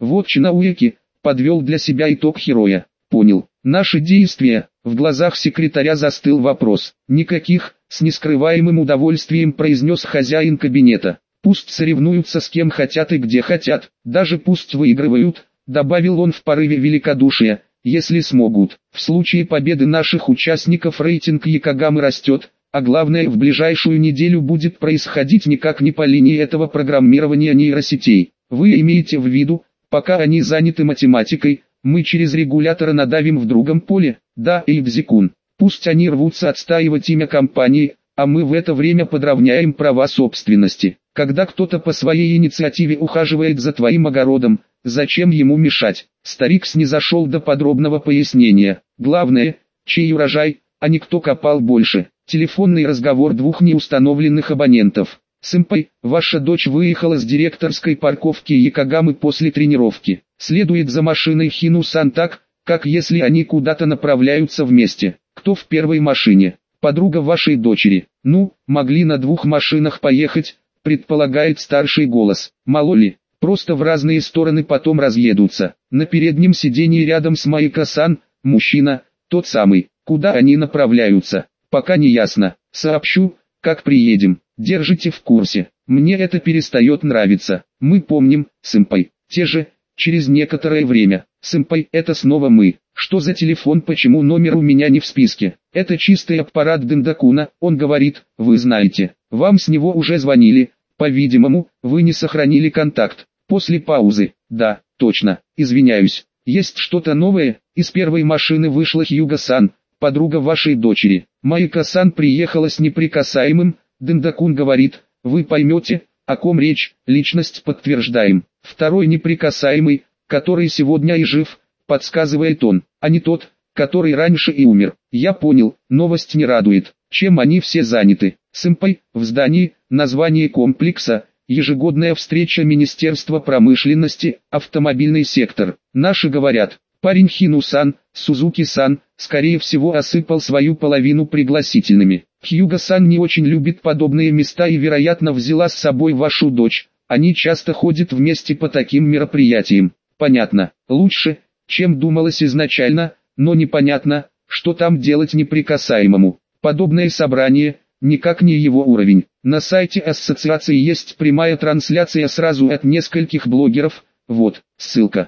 Вот Чинауэки подвел для себя итог Хироя. Понял. Наши действия. В глазах секретаря застыл вопрос. Никаких, с нескрываемым удовольствием произнес хозяин кабинета. Пусть соревнуются с кем хотят и где хотят, даже пусть выигрывают, добавил он в порыве великодушия, если смогут. В случае победы наших участников рейтинг Якогамы растет, а главное, в ближайшую неделю будет происходить никак не по линии этого программирования нейросетей. Вы имеете в виду, пока они заняты математикой, мы через регулятора надавим в другом поле? Да, Эйдзикун. Пусть они рвутся отстаивать имя компании, а мы в это время подровняем права собственности. Когда кто-то по своей инициативе ухаживает за твоим огородом, зачем ему мешать? Старик снизошел до подробного пояснения. Главное, чей урожай, а не кто копал больше. Телефонный разговор двух неустановленных абонентов. «Сэмпай, ваша дочь выехала с директорской парковки Якогамы после тренировки. Следует за машиной Хину-сан так, как если они куда-то направляются вместе. Кто в первой машине? Подруга вашей дочери. Ну, могли на двух машинах поехать, предполагает старший голос. Мало ли, просто в разные стороны потом разъедутся. На переднем сиденье рядом с Майко-сан, мужчина, тот самый. Куда они направляются? Пока не ясно. Сообщу, как приедем. Держите в курсе. Мне это перестает нравиться. Мы помним, сэмпай. Те же, через некоторое время. Сэмпай, это снова мы. Что за телефон, почему номер у меня не в списке? Это чистый аппарат Дендакуна, он говорит, вы знаете. Вам с него уже звонили. По-видимому, вы не сохранили контакт. После паузы. Да, точно. Извиняюсь. Есть что-то новое? Из первой машины вышла Хьюго-сан, подруга вашей дочери. Майко-сан приехала с неприкасаемым. Дендакун говорит, вы поймете, о ком речь, личность подтверждаем. Второй неприкасаемый, который сегодня и жив, подсказывает он, а не тот, который раньше и умер. Я понял, новость не радует. Чем они все заняты? Сэмпай, в здании, название комплекса, ежегодная встреча Министерства промышленности, автомобильный сектор. Наши говорят, парень Хину-сан, Сузуки-сан, скорее всего осыпал свою половину пригласительными. Хьюго-сан не очень любит подобные места и вероятно взяла с собой вашу дочь. Они часто ходят вместе по таким мероприятиям. Понятно, лучше, чем думалось изначально, но непонятно, что там делать неприкасаемому. Подобное собрание, никак не его уровень. На сайте ассоциации есть прямая трансляция сразу от нескольких блогеров, вот, ссылка.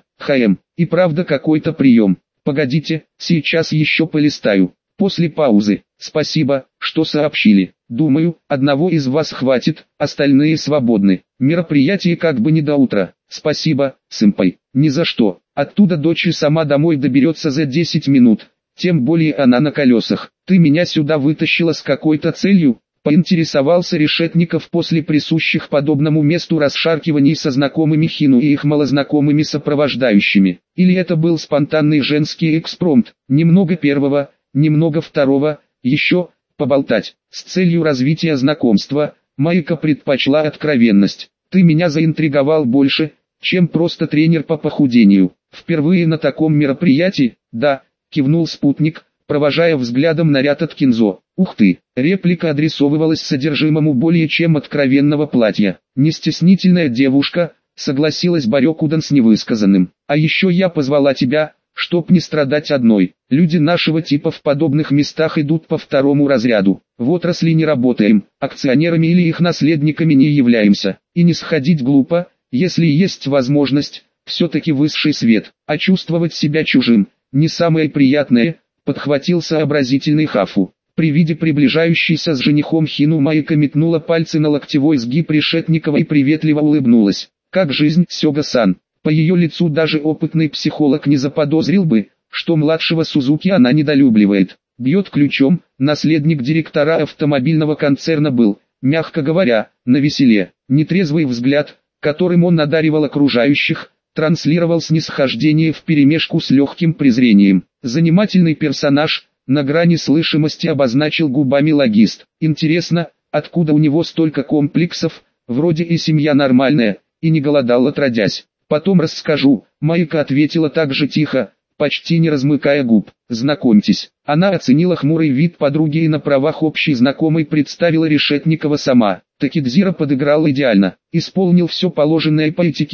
И правда какой-то прием. Погодите, сейчас еще полистаю. После паузы. Спасибо, что сообщили. Думаю, одного из вас хватит, остальные свободны. Мероприятие как бы не до утра. Спасибо, сэмпай. Ни за что. Оттуда дочь и сама домой доберется за 10 минут. Тем более она на колесах. Ты меня сюда вытащила с какой-то целью? Поинтересовался Решетников после присущих подобному месту расшаркиваний со знакомыми Хину и их малознакомыми сопровождающими. Или это был спонтанный женский экспромт? Немного первого, немного второго, еще поболтать. С целью развития знакомства, Майка предпочла откровенность. Ты меня заинтриговал больше, чем просто тренер по похудению. Впервые на таком мероприятии? Да, кивнул спутник, провожая взглядом наряд от Кинзо. Ух ты, реплика адресовывалась содержимому более чем откровенного платья. Не стеснительная девушка, согласилась Барёкудан с невысказанным. А еще я позвала тебя, чтоб не страдать одной. Люди нашего типа в подобных местах идут по второму разряду. В отрасли не работаем, акционерами или их наследниками не являемся. И не сходить глупо, если есть возможность, все-таки высший свет. А чувствовать себя чужим, не самое приятное, подхватил сообразительный Хафу. При виде приближающейся с женихом Хину Майка метнула пальцы на локтевой сгиб Решетникова и приветливо улыбнулась. Как жизнь, Сёга-сан? По ее лицу даже опытный психолог не заподозрил бы, что младшего Сузуки она недолюбливает. Бьет ключом, наследник директора автомобильного концерна был, мягко говоря, навеселе. Нетрезвый взгляд, которым он одаривал окружающих, транслировал снисхождение вперемешку с легким презрением. Занимательный персонаж, на грани слышимости обозначил губами логист. Интересно, откуда у него столько комплексов, вроде и семья нормальная, и не голодал отродясь. Потом расскажу, Майка ответила так же тихо, почти не размыкая губ. Знакомьтесь. Она оценила хмурый вид подруги и на правах общей знакомой представила Решетникова сама. Такидзира подыграл идеально, исполнил все положенное по этикету,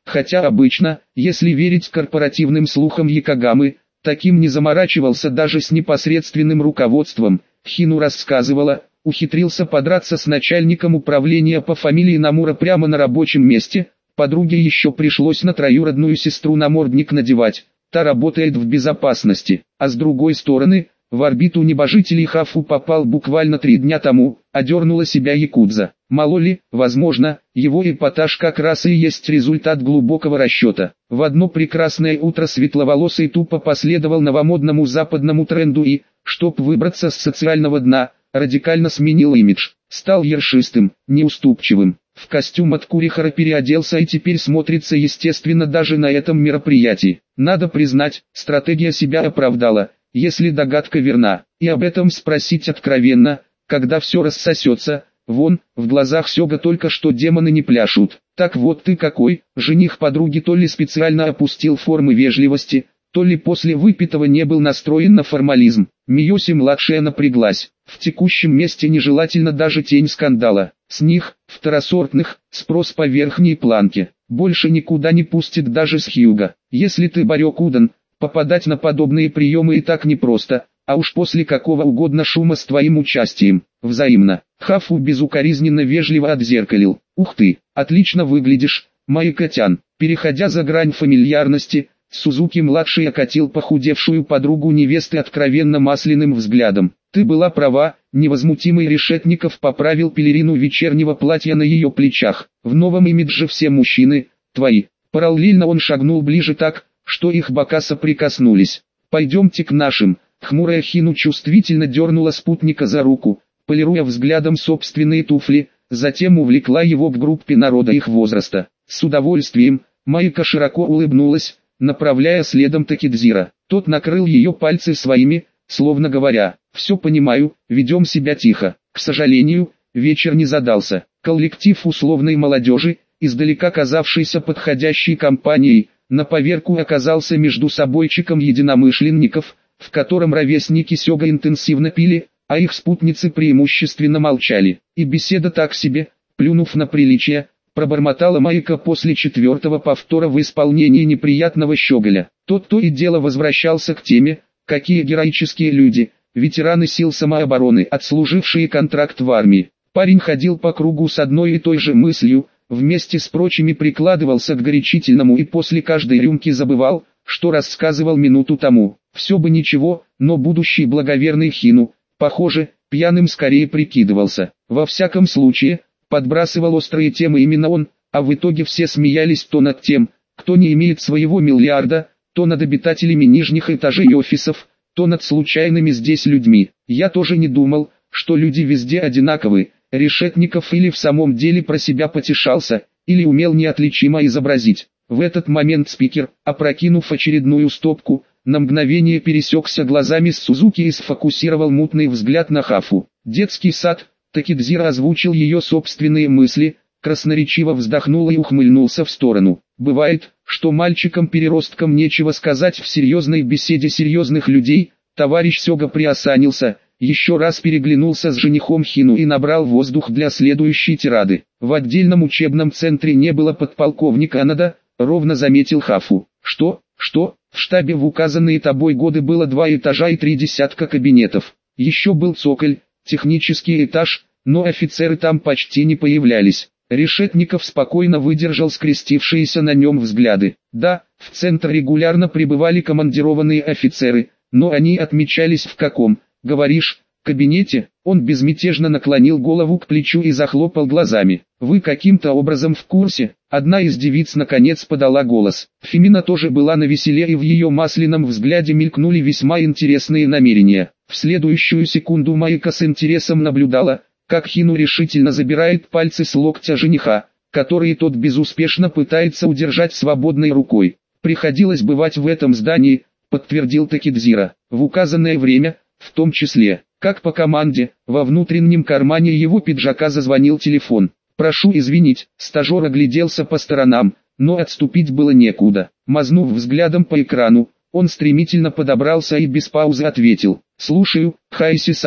Хотя обычно, если верить корпоративным слухам Якогамы, таким не заморачивался даже с непосредственным руководством. Хину рассказывала, ухитрился подраться с начальником управления по фамилии Намура прямо на рабочем месте. Подруге еще пришлось на троюродную сестру намордник надевать, та работает в безопасности. А с другой стороны, в орбиту небожителей Хафу попал буквально 3 дня тому, одернула себя якудза. Мало ли, возможно, его эпатаж как раз и есть результат глубокого расчета. В одно прекрасное утро светловолосый тупо последовал новомодному западному тренду и, чтоб выбраться с социального дна, радикально сменил имидж. Стал ершистым, неуступчивым. В костюм от Курихара переоделся и теперь смотрится естественно даже на этом мероприятии. Надо признать, стратегия себя оправдала, если догадка верна, и об этом спросить откровенно, когда все рассосется. Вон, в глазах Сёга только что демоны не пляшут. Так вот ты какой, жених подруги то ли специально опустил формы вежливости, то ли после выпитого не был настроен на формализм. Миоси-младшая напряглась. В текущем месте нежелательно даже тень скандала. С них, второсортных, спрос по верхней планке. Больше никуда не пустит даже с Хьюга. Если ты Барёкудан, попадать на подобные приемы и так непросто, а уж после какого угодно шума с твоим участием. Взаимно. Хафу безукоризненно вежливо отзеркалил. Ух ты, отлично выглядишь, Майкотян. Переходя за грань фамильярности, Сузуки-младший окатил похудевшую подругу невесты откровенно масляным взглядом. Ты была права, невозмутимый Решетников поправил пелерину вечернего платья на ее плечах. В новом имидже все мужчины, твои. Параллельно он шагнул ближе так, что их бока соприкоснулись. Пойдемте к нашим. Хмурая Хину чувствительно дернула спутника за руку, полируя взглядом собственные туфли, затем увлекла его к группе народа их возраста. С удовольствием, Майка широко улыбнулась, направляя следом Такидзира. Тот накрыл ее пальцы своими, словно говоря, «Все понимаю, ведем себя тихо». К сожалению, вечер не задался. Коллектив условной молодежи, издалека казавшийся подходящей компанией, на поверку оказался между собойчиком единомышленников, в котором ровесники Сёга интенсивно пили, а их спутницы преимущественно молчали. И беседа так себе, плюнув на приличие, пробормотала Майка после 4-го повтора в исполнении неприятного щеголя. Тот то и дело возвращался к теме, какие героические люди, ветераны сил самообороны, отслужившие контракт в армии. Парень ходил по кругу с одной и той же мыслью, вместе с прочими прикладывался к горячительному и после каждой рюмки забывал, что рассказывал минуту тому. Все бы ничего, но будущий благоверный Хину, похоже, пьяным скорее прикидывался. Во всяком случае, подбрасывал острые темы именно он, а в итоге все смеялись то над тем, кто не имеет своего миллиарда, то над обитателями нижних этажей офисов, то над случайными здесь людьми. Я тоже не думал, что люди везде одинаковы. Решетников или в самом деле про себя потешался, или умел неотличимо изобразить. В этот момент спикер, опрокинув очередную стопку, на мгновение пересекся глазами с Сузуки и сфокусировал мутный взгляд на Хафу. Детский сад, Такидзира озвучил ее собственные мысли, красноречиво вздохнул и ухмыльнулся в сторону. Бывает, что мальчикам-переросткам нечего сказать в серьезной беседе серьезных людей. Товарищ Сёга приосанился, еще раз переглянулся с женихом Хину и набрал воздух для следующей тирады. В отдельном учебном центре не было подполковника Анада, ровно заметил Хафу. Что? В штабе в указанные тобой годы было 2 этажа и 3 десятка кабинетов. Еще был цоколь, технический этаж, но офицеры там почти не появлялись. Решетников спокойно выдержал скрестившиеся на нем взгляды. Да, в центр регулярно прибывали командированные офицеры, но они отмечались в каком, говоришь, кабинете? Он безмятежно наклонил голову к плечу и захлопал глазами. Вы каким-то образом в курсе? Одна из девиц наконец подала голос. Фемина тоже была навеселе, и в ее масляном взгляде мелькнули весьма интересные намерения. В следующую секунду Майка с интересом наблюдала, как Хину решительно забирает пальцы с локтя жениха, которые тот безуспешно пытается удержать свободной рукой. Приходилось бывать в этом здании, подтвердил Такидзира, в указанное время, в том числе. Как по команде, во внутреннем кармане его пиджака зазвонил телефон. «Прошу извинить», стажер огляделся по сторонам, но отступить было некуда. Мазнув взглядом по экрану, он стремительно подобрался и без паузы ответил. «Слушаю, Хайси сама».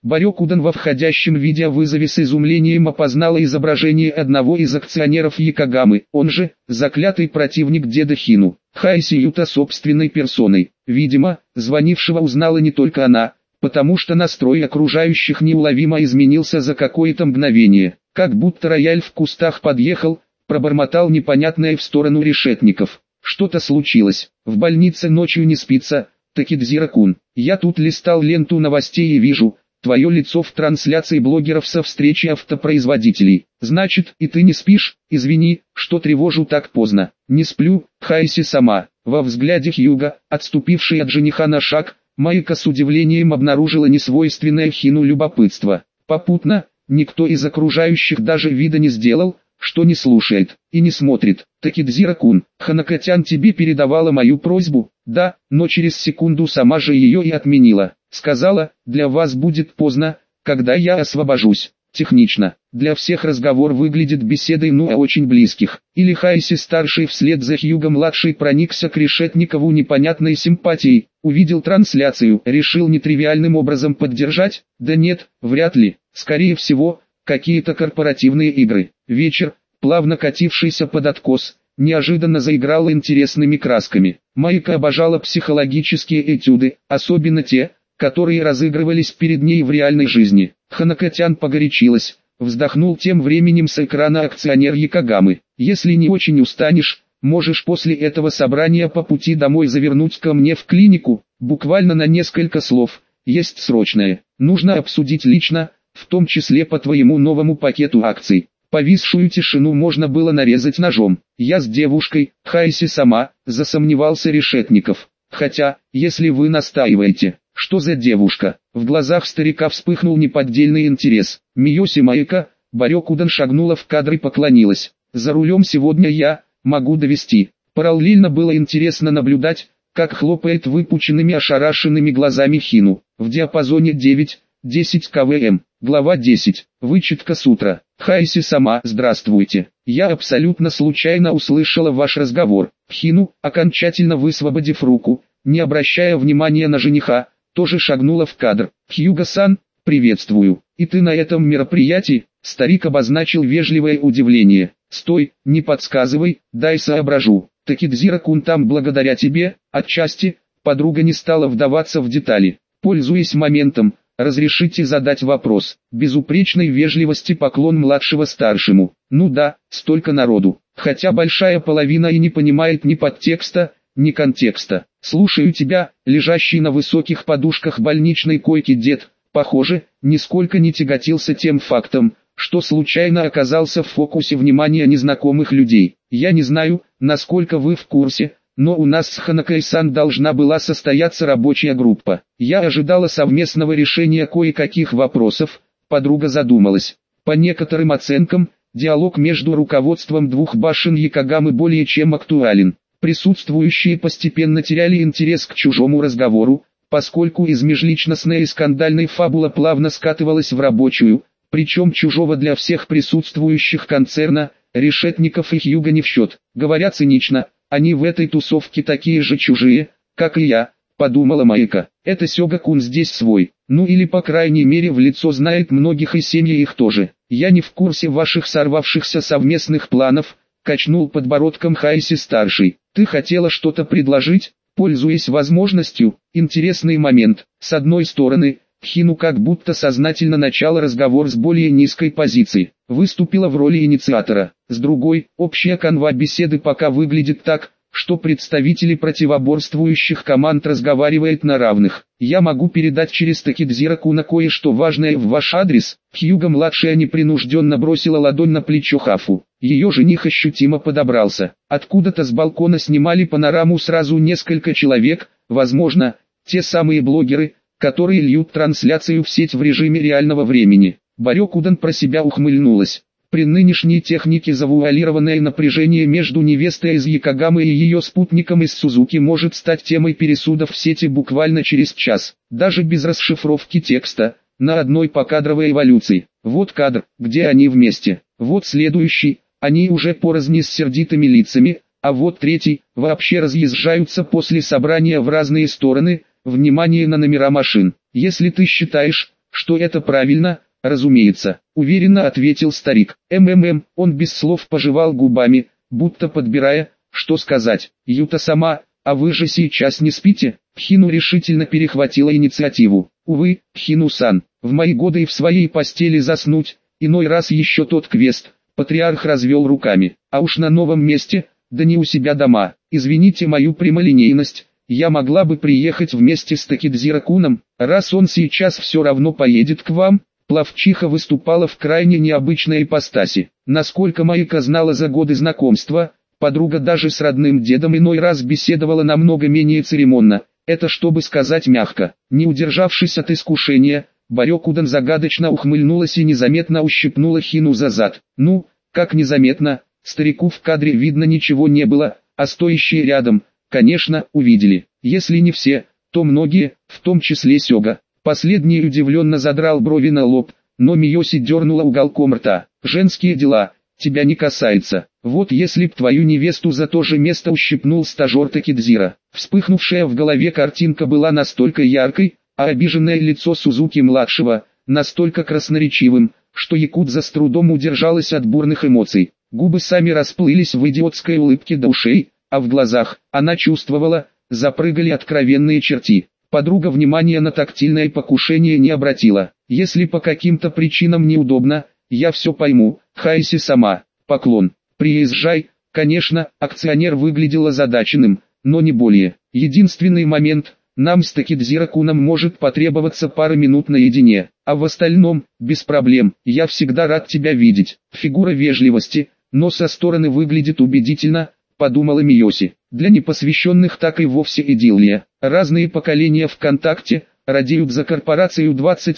Барёкудан во входящем видеовызове с изумлением опознала изображение одного из акционеров Якогамы, он же, заклятый противник деда Хину, Хайси Юта собственной персоной. Видимо, звонившего узнала не только она, потому что настрой окружающих неуловимо изменился за какое-то мгновение, как будто рояль в кустах подъехал, пробормотал непонятное в сторону решетников. Что-то случилось, в больнице ночью не спится, Такидзира-кун. Я тут листал ленту новостей и вижу твое лицо в трансляции блогеров со встречи автопроизводителей. Значит, и ты не спишь? Извини, что тревожу так поздно. Не сплю, Хайси сама. Во взгляде Хьюга, отступившей от жениха на шаг, Майка с удивлением обнаружила несвойственное Хину любопытство. Попутно, никто из окружающих даже вида не сделал, что не слушает и не смотрит. Такидзира-кун, Ханакатян тебе передавала мою просьбу? Да, но через секунду сама же ее и отменила. Сказала, для вас будет поздно, когда я освобожусь. Технично, для всех разговор выглядит беседой очень близких. Или Хайси-старший вслед за Хьюго-младший проникся к Решетникову непонятной симпатией, увидел трансляцию, решил нетривиальным образом поддержать? Да нет, вряд ли, скорее всего, какие-то корпоративные игры. Вечер, плавно катившийся под откос, неожиданно заиграл интересными красками. Майка обожала психологические этюды, особенно те, которые разыгрывались перед ней в реальной жизни. Ханакатян погорячилась, вздохнул тем временем с экрана акционер Якогамы. Если не очень устанешь, можешь после этого собрания по пути домой завернуть ко мне в клинику, буквально на несколько слов, есть срочное, нужно обсудить лично, в том числе по твоему новому пакету акций. Повисшую тишину можно было нарезать ножом. Я с девушкой, Хайси сама, засомневался Решетников. Хотя, если вы настаиваете, что за девушка? В глазах старика вспыхнул неподдельный интерес. Миоси Майка, Барёкудан шагнула в кадр и поклонилась. За рулем сегодня я, могу довести. Параллельно было интересно наблюдать, как хлопает выпученными ошарашенными глазами Хину. В диапазоне 9-10 квм. Глава 10. Вычитка с утра. Хайси сама, здравствуйте. Я абсолютно случайно услышала ваш разговор. Хину, окончательно высвободив руку, не обращая внимания на жениха, тоже шагнула в кадр. Хьюго-сан, приветствую. И ты на этом мероприятии? Старик обозначил вежливое удивление. Стой, не подсказывай, дай соображу. Такидзира-кун там благодаря тебе, отчасти, подруга не стала вдаваться в детали. Пользуясь моментом, разрешите задать вопрос. Безупречной вежливости поклон младшего старшему. Ну да, столько народу. Хотя большая половина и не понимает ни подтекста, ни контекста. Слушаю тебя, лежащий на высоких подушках больничной койки дед, похоже, нисколько не тяготился тем фактом, что случайно оказался в фокусе внимания незнакомых людей. Я не знаю, насколько вы в курсе, но у нас с Ханакой-сан должна была состояться рабочая группа. Я ожидала совместного решения кое-каких вопросов, подруга задумалась. По некоторым оценкам, диалог между руководством двух башен Якогамы более чем актуален. Присутствующие постепенно теряли интерес к чужому разговору, поскольку из межличностной и скандальной фабула плавно скатывалась в рабочую, причем чужого для всех присутствующих концерна, Решетников и Хьюго не в счет. Говоря цинично, они в этой тусовке такие же чужие, как и я, подумала Майка. Это Сёга-кун здесь свой, ну или по крайней мере в лицо знает многих и семьи их тоже. Я не в курсе ваших сорвавшихся совместных планов, качнул подбородком Хайси-старший. Ты хотела что-то предложить, пользуясь возможностью? Интересный момент. С одной стороны, Хину как будто сознательно начала разговор с более низкой позиции, выступила в роли инициатора. С другой, общая канва беседы пока выглядит так, что представители противоборствующих команд разговаривают на равных. Я могу передать через Такидзира-куна кое-что важное в ваш адрес. Хьюго-младшая непринужденно бросила ладонь на плечо Хафу. Ее жених ощутимо подобрался. Откуда-то с балкона снимали панораму сразу несколько человек, возможно, те самые блогеры, которые льют трансляцию в сеть в режиме реального времени. Барёкудан про себя ухмыльнулась. При нынешней технике завуалированное напряжение между невестой из Якогамы и ее спутником из Сузуки может стать темой пересудов в сети буквально через час, даже без расшифровки текста, на одной покадровой эволюции. Вот кадр, где они вместе, вот следующий, они уже порознь с сердитыми лицами, а вот третий, вообще разъезжаются после собрания в разные стороны, внимание на номера машин. Если ты считаешь, что это правильно, разумеется, уверенно ответил старик. Он без слов пожевал губами, будто подбирая, что сказать. Юта сама, а вы же сейчас не спите? Хину решительно перехватила инициативу. Увы, Хину-сан, в мои годы и в своей постели заснуть, иной раз еще тот квест. Патриарх развел руками. А уж на новом месте, да не у себя дома. Извините мою прямолинейность, я могла бы приехать вместе с Такидзира-куном, раз он сейчас все равно поедет к вам. Плавчиха выступала в крайне необычной ипостаси. Насколько Майка знала за годы знакомства, подруга даже с родным дедом иной раз беседовала намного менее церемонно. Это чтобы сказать мягко. Не удержавшись от искушения, Барёкудан загадочно ухмыльнулась и незаметно ущипнула Хину за зад. Ну, как незаметно, старику в кадре видно ничего не было, а стоящие рядом, конечно, увидели. Если не все, то многие, в том числе Сёга. Последний удивленно задрал брови на лоб, но Миоси дернула уголком рта. «Женские дела, тебя не касается. Вот если б твою невесту за то же место ущипнул стажер Такидзира». Вспыхнувшая в голове картинка была настолько яркой, а обиженное лицо Сузуки-младшего, настолько красноречивым, что якудза с трудом удержалась от бурных эмоций. Губы сами расплылись в идиотской улыбке до ушей, а в глазах, она чувствовала, запрыгали откровенные черти. Подруга внимания на тактильное покушение не обратила. Если по каким-то причинам неудобно, я все пойму, Хайси сама. Поклон. Приезжай. Конечно, акционер выглядел озадаченным, но не более. Единственный момент, нам с Такидзира-куном может потребоваться пара минут наедине, а в остальном, без проблем, я всегда рад тебя видеть. Фигура вежливости, но со стороны выглядит убедительно, подумала Миоси. Для непосвященных так и вовсе идиллия. Разные поколения ВКонтакте радеют за корпорацию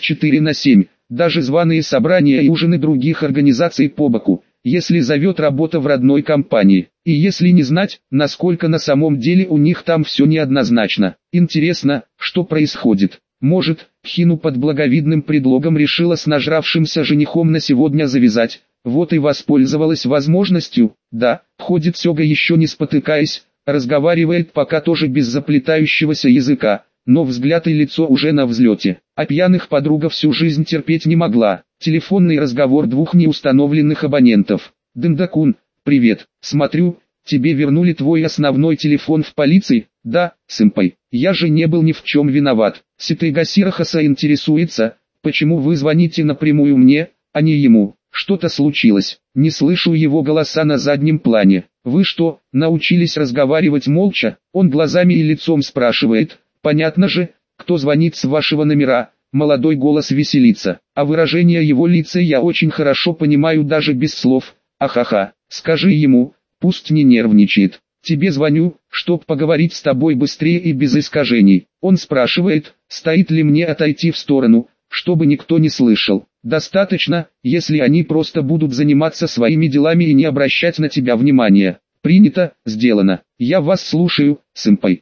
24/7, даже званые собрания и ужины других организаций по боку, если зовет работа в родной компании. И если не знать, насколько на самом деле у них там все неоднозначно. Интересно, что происходит. Может, Хину под благовидным предлогом решила с нажравшимся женихом на сегодня завязать, вот и воспользовалась возможностью. Да, ходит Сёга еще не спотыкаясь, разговаривает пока тоже без заплетающегося языка, но взгляд и лицо уже на взлете. А пьяных подруга всю жизнь терпеть не могла. Телефонный разговор двух неустановленных абонентов. «Дендакун, привет, смотрю, тебе вернули твой основной телефон в полиции?» «Да, сэмпай, я же не был ни в чем виноват». Ситайгасирахаса интересуется, почему вы звоните напрямую мне, а не ему. Что-то случилось, не слышу его голоса на заднем плане. Вы что, научились разговаривать молча? Он глазами и лицом спрашивает. Понятно же, кто звонит с вашего номера. Молодой голос веселится, а выражение его лица я очень хорошо понимаю даже без слов. Ахаха, скажи ему, пусть не нервничает. Тебе звоню, чтоб поговорить с тобой быстрее и без искажений. Он спрашивает, стоит ли мне отойти в сторону, чтобы никто не слышал. Достаточно, если они просто будут заниматься своими делами и не обращать на тебя внимания. Принято, сделано. Я вас слушаю, сэмпай.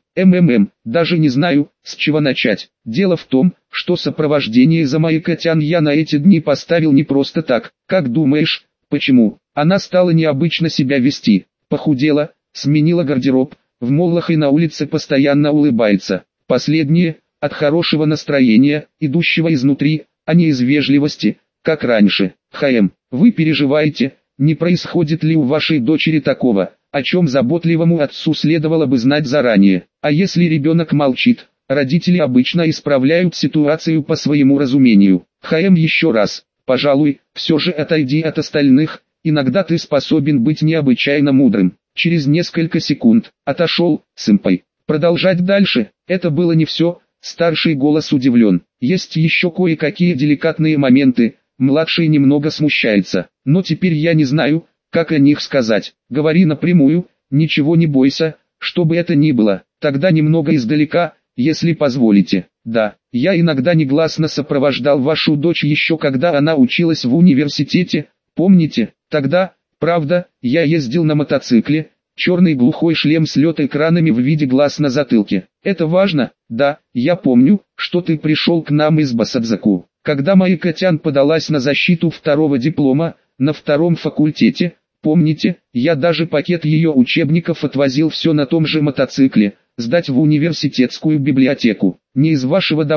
Даже не знаю, с чего начать. Дело в том, что сопровождение за Майкотян я на эти дни поставил не просто так. Как думаешь, почему? Она стала необычно себя вести. Похудела, сменила гардероб, в моллах и на улице постоянно улыбается. Последнее, от хорошего настроения, идущего изнутри, а не из вежливости, как раньше. Вы переживаете, не происходит ли у вашей дочери такого, о чем заботливому отцу следовало бы знать заранее. А если ребенок молчит, родители обычно исправляют ситуацию по своему разумению. Еще раз, пожалуй, все же отойди от остальных, иногда ты способен быть необычайно мудрым. Через несколько секунд, отошел, сэмпай. Продолжать дальше, это было не все. Старший голос удивлен. Есть еще кое-какие деликатные моменты, младший немного смущается. Но теперь я не знаю, как о них сказать. Говори напрямую, ничего не бойся, что бы это ни было. Тогда немного издалека, если позволите. Да, я иногда негласно сопровождал вашу дочь еще когда она училась в университете, помните? Тогда, правда, я ездил на мотоцикле. Черный глухой шлем с лед-экранами в виде глаз на затылке. Это важно? Да, я помню, что ты пришел к нам из Басадзаку. Когда Майкотян подалась на защиту второго диплома, на втором факультете, помните, я даже пакет ее учебников отвозил все на том же мотоцикле, сдать в университетскую библиотеку. Не из вашего дома,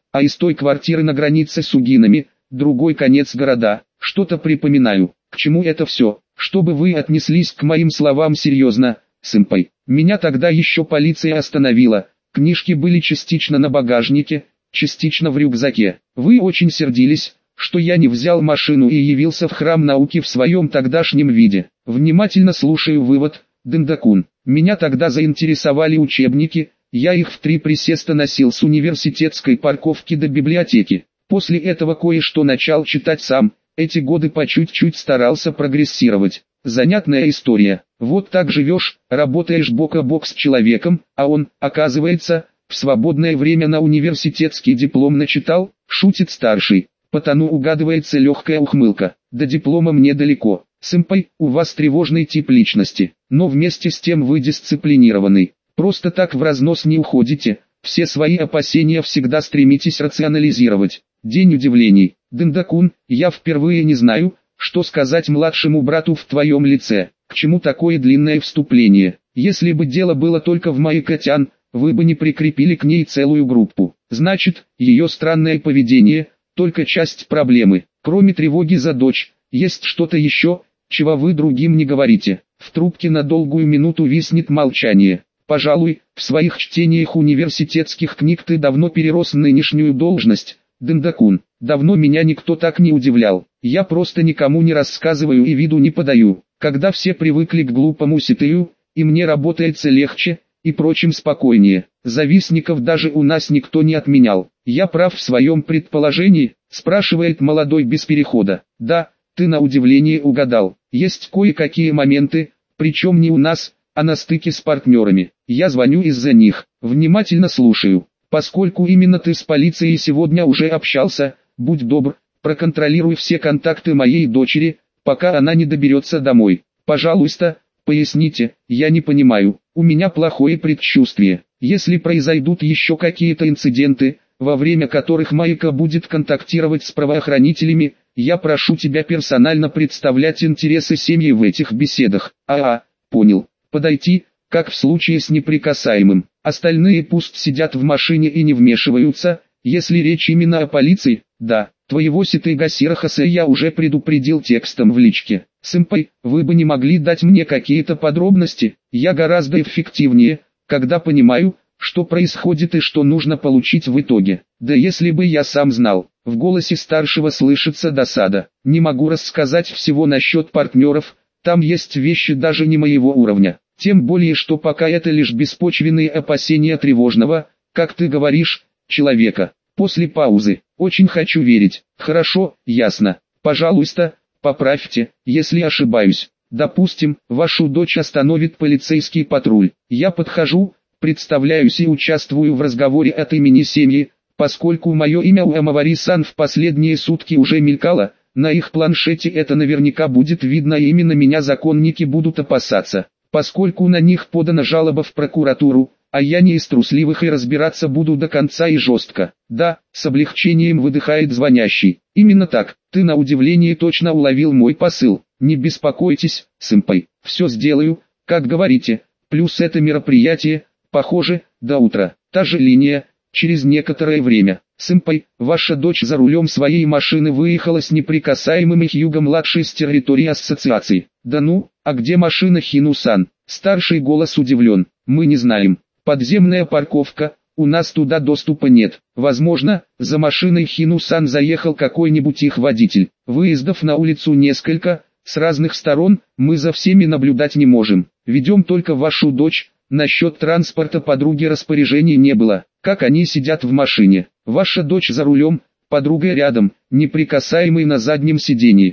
А из той квартиры на границе с Угинами, другой конец города. Что-то припоминаю. К чему это все? Чтобы вы отнеслись к моим словам серьезно, сэмпай. Меня тогда еще полиция остановила. Книжки были частично на багажнике, частично в рюкзаке. Вы очень сердились, что я не взял машину и явился в храм науки в своем тогдашнем виде. Внимательно слушаю вывод, Дендакун. Меня тогда заинтересовали учебники, я их в 3 присеста носил с университетской парковки до библиотеки. После этого кое-что начал читать сам, эти годы по чуть-чуть старался прогрессировать. Занятная история. Вот так живешь, работаешь бок о бок с человеком, а он, оказывается, в свободное время на университетский диплом начитал, шутит старший. Потому угадывается легкая ухмылка. До диплома мне далеко. Сэмпай, у вас тревожный тип личности, но вместе с тем вы дисциплинированный. Просто так в разнос не уходите, все свои опасения всегда стремитесь рационализировать. День удивлений. Дендакун, я впервые не знаю, что сказать младшему брату в твоем лице. К чему такое длинное вступление? Если бы дело было только в Майе Котян, вы бы не прикрепили к ней целую группу. Значит, ее странное поведение – только часть проблемы. Кроме тревоги за дочь, есть что-то еще, чего вы другим не говорите. В трубке на долгую минуту виснет молчание. Пожалуй, в своих чтениях университетских книг ты давно перерос нынешнюю должность, Дендакун. Давно меня никто так не удивлял. Я просто никому не рассказываю и виду не подаю. Когда все привыкли к глупому ситыю, и мне работается легче, и прочим спокойнее. Завистников даже у нас никто не отменял. Я прав в своем предположении, спрашивает молодой без перехода. Да, ты на удивление угадал. Есть кое-какие моменты, причем не у нас, а на стыке с партнерами. Я звоню из-за них. Внимательно слушаю. Поскольку именно ты с полицией сегодня уже общался, будь добр, проконтролируй все контакты моей дочери, пока она не доберется домой. Пожалуйста, поясните, я не понимаю, у меня плохое предчувствие. Если произойдут еще какие-то инциденты, во время которых Майка будет контактировать с правоохранителями, я прошу тебя персонально представлять интересы семьи в этих беседах. Понял. Подойти, как в случае с неприкасаемым. Остальные пусть сидят в машине и не вмешиваются, если речь именно о полиции. Да, твоего Ситыга Сирахаса я уже предупредил текстом в личке. Сэмпай, вы бы не могли дать мне какие-то подробности? Я гораздо эффективнее, когда понимаю, что происходит и что нужно получить в итоге. Да если бы я сам знал. В голосе старшего слышится досада. Не могу рассказать всего насчет партнеров, там есть вещи даже не моего уровня. Тем более, что пока это лишь беспочвенные опасения тревожного, как ты говоришь, человека. После паузы. Очень хочу верить. Хорошо, ясно. Пожалуйста, поправьте, если ошибаюсь. Допустим, вашу дочь остановит полицейский патруль. Я подхожу, представляюсь и участвую в разговоре от имени семьи, поскольку мое имя у Амавари-сан в последние сутки уже мелькало, на их планшете это наверняка будет видно, и именно меня законники будут опасаться, поскольку на них подана жалоба в прокуратуру, а я не из трусливых и разбираться буду до конца и жестко. Да, с облегчением выдыхает звонящий. Именно так, ты на удивление точно уловил мой посыл. Не беспокойтесь, сэмпай, все сделаю, как говорите, плюс это мероприятие, похоже, до утра. Та же линия, через некоторое время. Сэмпай, ваша дочь за рулем своей машины выехала с неприкасаемым и Хьюго-младший с территории ассоциации. Да ну, а где машина Хину-сан? Старший голос удивлен. Мы не знаем. Подземная парковка, у нас туда доступа нет. Возможно, за машиной Хину-сан заехал какой-нибудь их водитель. Выездов на улицу несколько, с разных сторон, мы за всеми наблюдать не можем. Ведем только вашу дочь, насчет транспорта подруги распоряжений не было. Как они сидят в машине? Ваша дочь за рулем, подруга рядом, неприкасаемый на заднем сидении.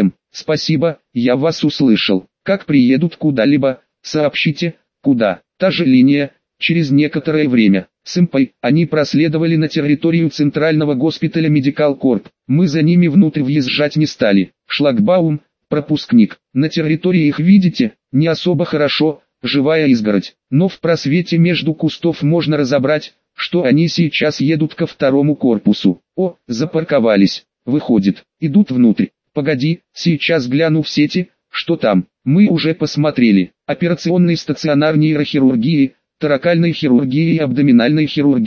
Спасибо, я вас услышал. Как приедут куда-либо, сообщите, куда. Та же линия, через некоторое время. Сэмпай, они проследовали на территорию центрального госпиталя Медикал Корп. Мы за ними внутрь въезжать не стали. Шлагбаум, пропускник. На территории их видите, не особо хорошо, живая изгородь. Но в просвете между кустов можно разобрать, что они сейчас едут ко второму корпусу. О, запарковались. Выходит, идут внутрь. Погоди, сейчас гляну в сети, что там. Мы уже посмотрели. Операционный стационар нейрохирургии, торакальной хирургии и абдоминальной хирургии.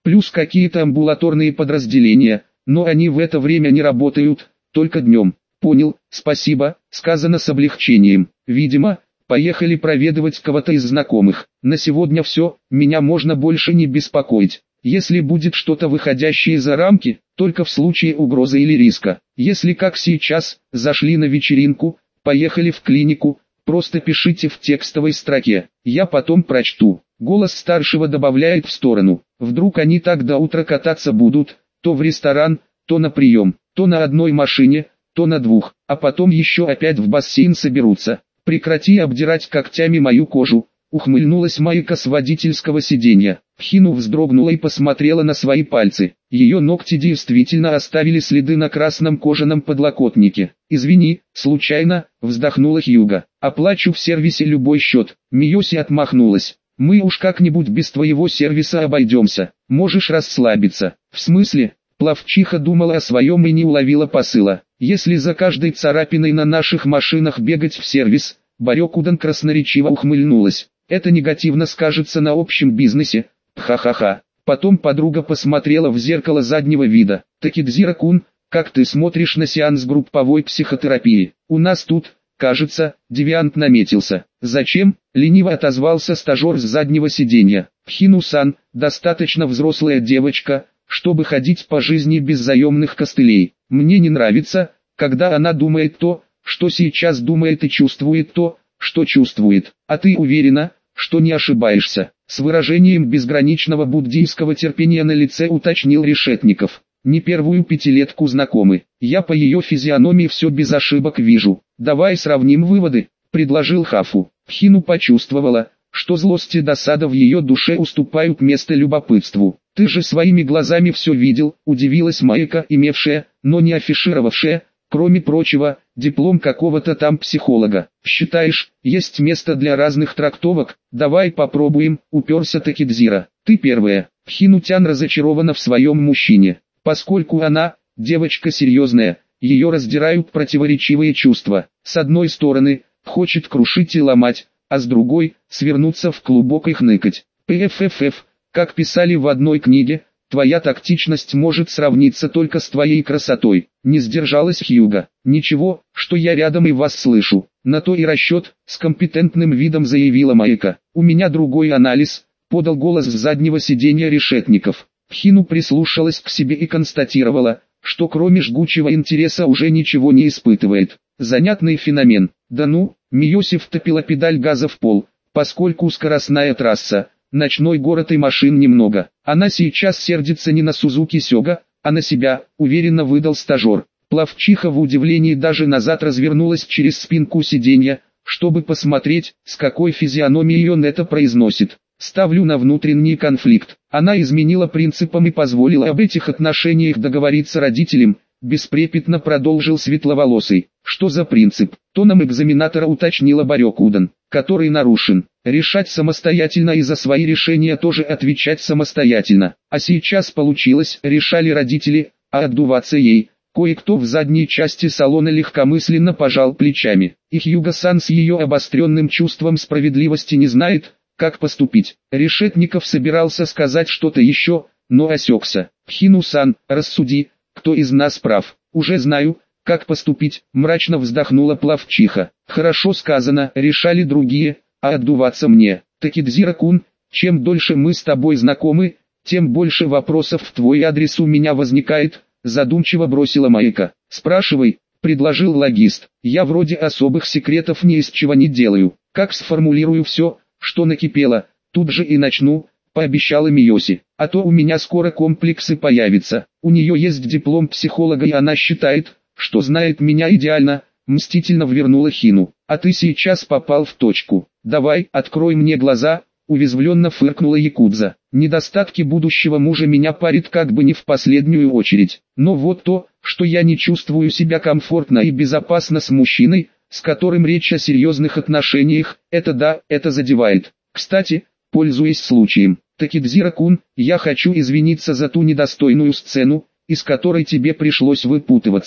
Плюс какие-то амбулаторные подразделения, но они в это время не работают, только днем. Понял, спасибо, сказано с облегчением. Видимо, поехали проведывать кого-то из знакомых. На сегодня все, меня можно больше не беспокоить. Если будет что-то выходящее за рамки, только в случае угрозы или риска. Если как сейчас, зашли на вечеринку, поехали в клинику, просто пишите в текстовой строке, я потом прочту. Голос старшего добавляет в сторону. Вдруг они так до утра кататься будут, то в ресторан, то на прием, то на одной машине, то на двух, а потом еще опять в бассейн соберутся. Прекрати обдирать когтями мою кожу, ухмыльнулась Майка с водительского сиденья. Хину вздрогнула и посмотрела на свои пальцы. Ее ногти действительно оставили следы на красном кожаном подлокотнике. «Извини, случайно», вздохнула Хьюга. «Оплачу в сервисе любой счет». Миоси отмахнулась. «Мы уж как-нибудь без твоего сервиса обойдемся. Можешь расслабиться». «В смысле?» Плавчиха думала о своем и не уловила посыла. «Если за каждой царапиной на наших машинах бегать в сервис», Барёкудан красноречиво ухмыльнулась. «Это негативно скажется на общем бизнесе». Ха-ха-ха. Потом подруга посмотрела в зеркало заднего вида. «Такидзира-кун, как ты смотришь на сеанс групповой психотерапии? У нас тут, кажется, девиант наметился». «Зачем?» — лениво отозвался стажер с заднего сиденья. «Хину-сан, достаточно взрослая девочка, чтобы ходить по жизни без заемных костылей. Мне не нравится, когда она думает то, что сейчас думает, и чувствует то, что чувствует. А ты уверена, что не ошибаешься?» С выражением безграничного буддийского терпения на лице уточнил Решетников. «Не первую пятилетку знакомы. Я по ее физиономии все без ошибок вижу. Давай сравним выводы», — предложил Хафу. Хину почувствовала, что злость и досада в ее душе уступают место любопытству. «Ты же своими глазами все видел», — удивилась Майка, имевшая, но не афишировавшая, кроме прочего, диплом какого-то там психолога. «Считаешь, есть место для разных трактовок? Давай попробуем», — уперся Такидзира. «Ты первая». Хинутян разочарована в своем мужчине. Поскольку она, девочка серьезная, ее раздирают противоречивые чувства. С одной стороны, хочет крушить и ломать, а с другой, свернуться в клубок и хныкать. «ПФФФ», как писали в одной книге, «твоя тактичность может сравниться только с твоей красотой». Не сдержалась Хьюга. «Ничего, что я рядом и вас слышу. На то и расчет», — с компетентным видом заявила Майка. «У меня другой анализ», — подал голос с заднего сиденья Решетников. Хину прислушалась к себе и констатировала, что кроме жгучего интереса уже ничего не испытывает. Занятный феномен. Да ну, Миоси втопила педаль газа в пол, поскольку скоростная трасса, ночной город и машин немного. Она сейчас сердится не на Сузуки Сёга, а на себя, уверенно выдал стажер. Плавчиха в удивлении даже назад развернулась через спинку сиденья, чтобы посмотреть, с какой физиономией он это произносит. «Ставлю на внутренний конфликт». Она изменила принципам и позволила об этих отношениях договориться родителям, беспрепятно продолжил светловолосый. «Что за принцип?» Тоном экзаменатора уточнила Барёкудан. «Который нарушен. Решать самостоятельно и за свои решения тоже отвечать самостоятельно. А сейчас получилось, решали родители, а отдуваться ей». Кое-кто в задней части салона легкомысленно пожал плечами. И Хьюга-сан с ее обостренным чувством справедливости не знает, как поступить. Решетников собирался сказать что-то еще, но осекся. «Хину-сан, рассуди, кто из нас прав?» «Уже знаю, как поступить», — мрачно вздохнула Плавчиха. «Хорошо сказано, решали другие, а отдуваться мне. Такидзира-кун, чем дольше мы с тобой знакомы, тем больше вопросов в твой адрес у меня возникает», — задумчиво бросила Майка. «Спрашивай», — предложил логист. «Я вроде особых секретов ни из чего не делаю. Как сформулирую все, что накипело, тут же и начну», — пообещала Миоси. «А то у меня скоро комплексы появятся. У нее есть диплом психолога и она считает, что знает меня идеально», — мстительно ввернула Хину. «А ты сейчас попал в точку. Давай, открой мне глаза», — уязвленно фыркнула Якудза. «Недостатки будущего мужа меня парит как бы не в последнюю очередь. Но вот то, что я не чувствую себя комфортно и безопасно с мужчиной, с которым речь о серьезных отношениях, это да, это задевает. Кстати, пользуясь случаем, Такидзира-кун, я хочу извиниться за ту недостойную сцену, из которой тебе пришлось выпутываться.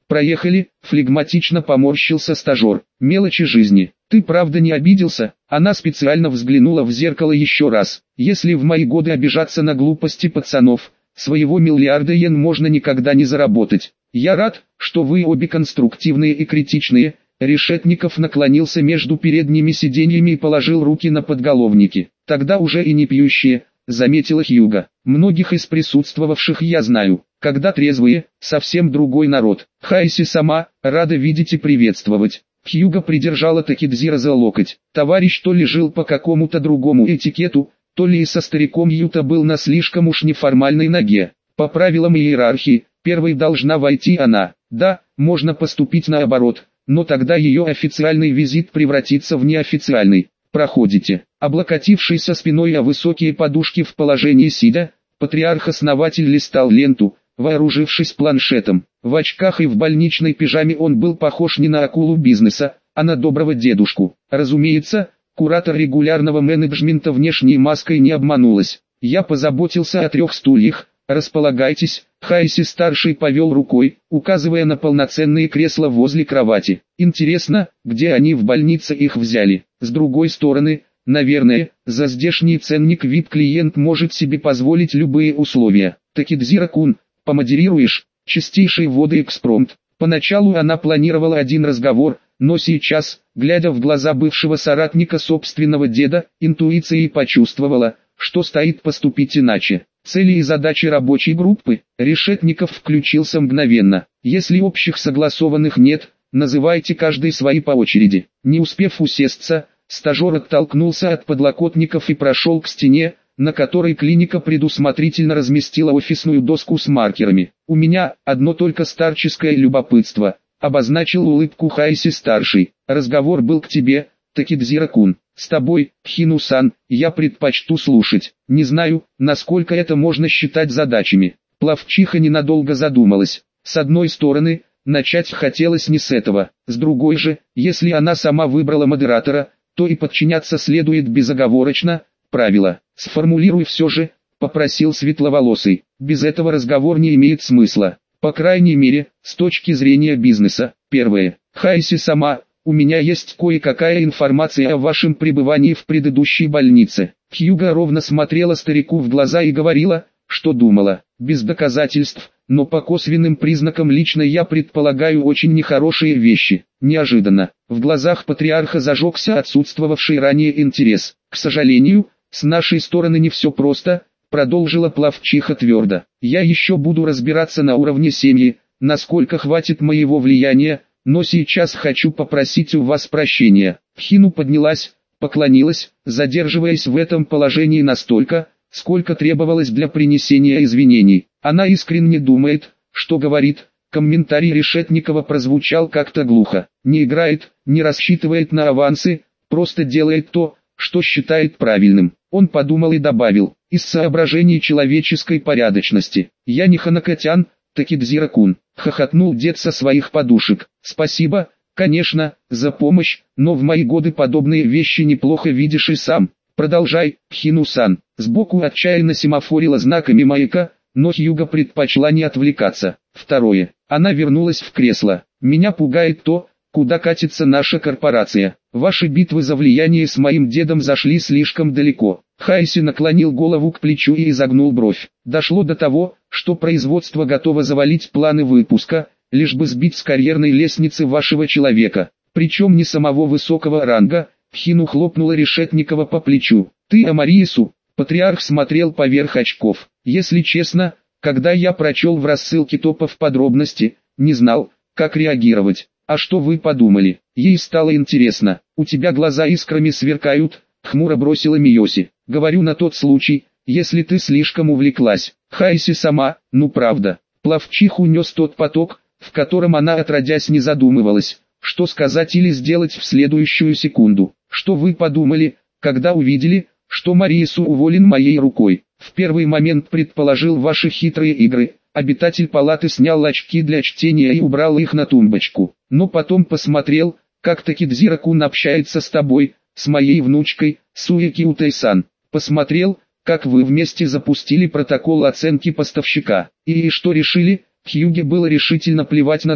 Проехали, флегматично поморщился стажер. Мелочи жизни. Ты правда не обиделся? Она специально взглянула в зеркало еще раз. Если в мои годы обижаться на глупости пацанов, своего миллиарда йен можно никогда не заработать. Я рад, что вы обе конструктивные и критичные. Решетников наклонился между передними сиденьями и положил руки на подголовники. Тогда уже и не пьющие, заметила Хьюга. Многих из присутствовавших я знаю. Когда трезвые, совсем другой народ. Хайси сама, рада видеть и приветствовать. Хьюга придержала Такидзира за локоть. Товарищ то ли жил по какому-то другому этикету, то ли и со стариком Юта был на слишком уж неформальной ноге. По правилам иерархии, первой должна войти она. Да, можно поступить наоборот, но тогда ее официальный визит превратится в неофициальный. Проходите. Облокотившийся спиной о высокие подушки в положении сидя, патриарх-основатель листал ленту, вооружившись планшетом. В очках и в больничной пижаме он был похож не на акулу бизнеса, а на доброго дедушку. Разумеется, куратор регулярного менеджмента внешней маской не обманулась. Я позаботился о 3 стульях, располагайтесь. Хайси-старший повел рукой, указывая на полноценные кресла возле кровати. Интересно, где они в больнице их взяли. С другой стороны, наверное, за здешний ценник VIP-клиент может себе позволить любые условия. Такидзира-кун, помодерируешь? Чистейший воды экспромт. Поначалу она планировала один разговор, но сейчас, глядя в глаза бывшего соратника собственного деда, интуицией почувствовала, что стоит поступить иначе. Цели и задачи рабочей группы, Решетников включился мгновенно. Если общих согласованных нет, называйте каждый свои по очереди. Не успев усесться, стажер оттолкнулся от подлокотников и прошел к стене, на которой клиника предусмотрительно разместила офисную доску с маркерами. «У меня одно только старческое любопытство», — обозначил улыбку Хайси-старший. «Разговор был к тебе, Такидзира-кун. С тобой, Хину-сан, я предпочту слушать. Не знаю, насколько это можно считать задачами». Плавчиха ненадолго задумалась. С одной стороны, начать хотелось не с этого. С другой же, если она сама выбрала модератора, то и подчиняться следует безоговорочно. Правило. «Сформулируй все же», — попросил светловолосый. «Без этого разговор не имеет смысла. По крайней мере, с точки зрения бизнеса. Первое. Хайси сама, у меня есть кое-какая информация о вашем пребывании в предыдущей больнице». Хьюга ровно смотрела старику в глаза и говорила, что думала. Без доказательств, но по косвенным признакам лично я предполагаю очень нехорошие вещи. Неожиданно, в глазах патриарха зажегся отсутствовавший ранее интерес. «К сожалению, с нашей стороны не все просто», — продолжила плавчиха твердо. «Я еще буду разбираться на уровне семьи, насколько хватит моего влияния, но сейчас хочу попросить у вас прощения». Хину поднялась, поклонилась, задерживаясь в этом положении настолько, сколько требовалось для принесения извинений. Она искренне думает, что говорит. Комментарий Решетникова прозвучал как-то глухо. Не играет, не рассчитывает на авансы, просто делает то, что считает правильным. Он подумал и добавил, из соображений человеческой порядочности. «Я не Ханакатян, Такидзира-кун», — хохотнул дед со своих подушек. «Спасибо, конечно, за помощь, но в мои годы подобные вещи неплохо видишь и сам. Продолжай, Хину-сан». Сбоку отчаянно семафорила знаками маяка, но Хьюга предпочла не отвлекаться. Второе. Она вернулась в кресло. «Меня пугает то, куда катится наша корпорация. Ваши битвы за влияние с моим дедом зашли слишком далеко». Хайси наклонил голову к плечу и изогнул бровь. «Дошло до того, что производство готово завалить планы выпуска, лишь бы сбить с карьерной лестницы вашего человека. Причем не самого высокого ранга». Хину хлопнула Решетникова по плечу. «Ты о Мариесу?» Патриарх смотрел поверх очков. «Если честно, когда я прочел в рассылке топов подробности, не знал, как реагировать. А что вы подумали?» Ей стало интересно. «У тебя глаза искрами сверкают», — хмуро бросила Миоси. «Говорю на тот случай, если ты слишком увлеклась». Хайси сама, ну правда. Плавчиху нес тот поток, в котором она отродясь не задумывалась, что сказать или сделать в следующую секунду. «Что вы подумали, когда увидели, что Мариесу уволен моей рукой?» В первый момент предположил ваши хитрые игры. Обитатель палаты снял очки для чтения и убрал их на тумбочку. Но потом посмотрел, как Такидзира-кун общается с тобой, с моей внучкой, Суэки Утай-сан. Посмотрел, как вы вместе запустили протокол оценки поставщика. И что решили? Хьюге было решительно плевать на то,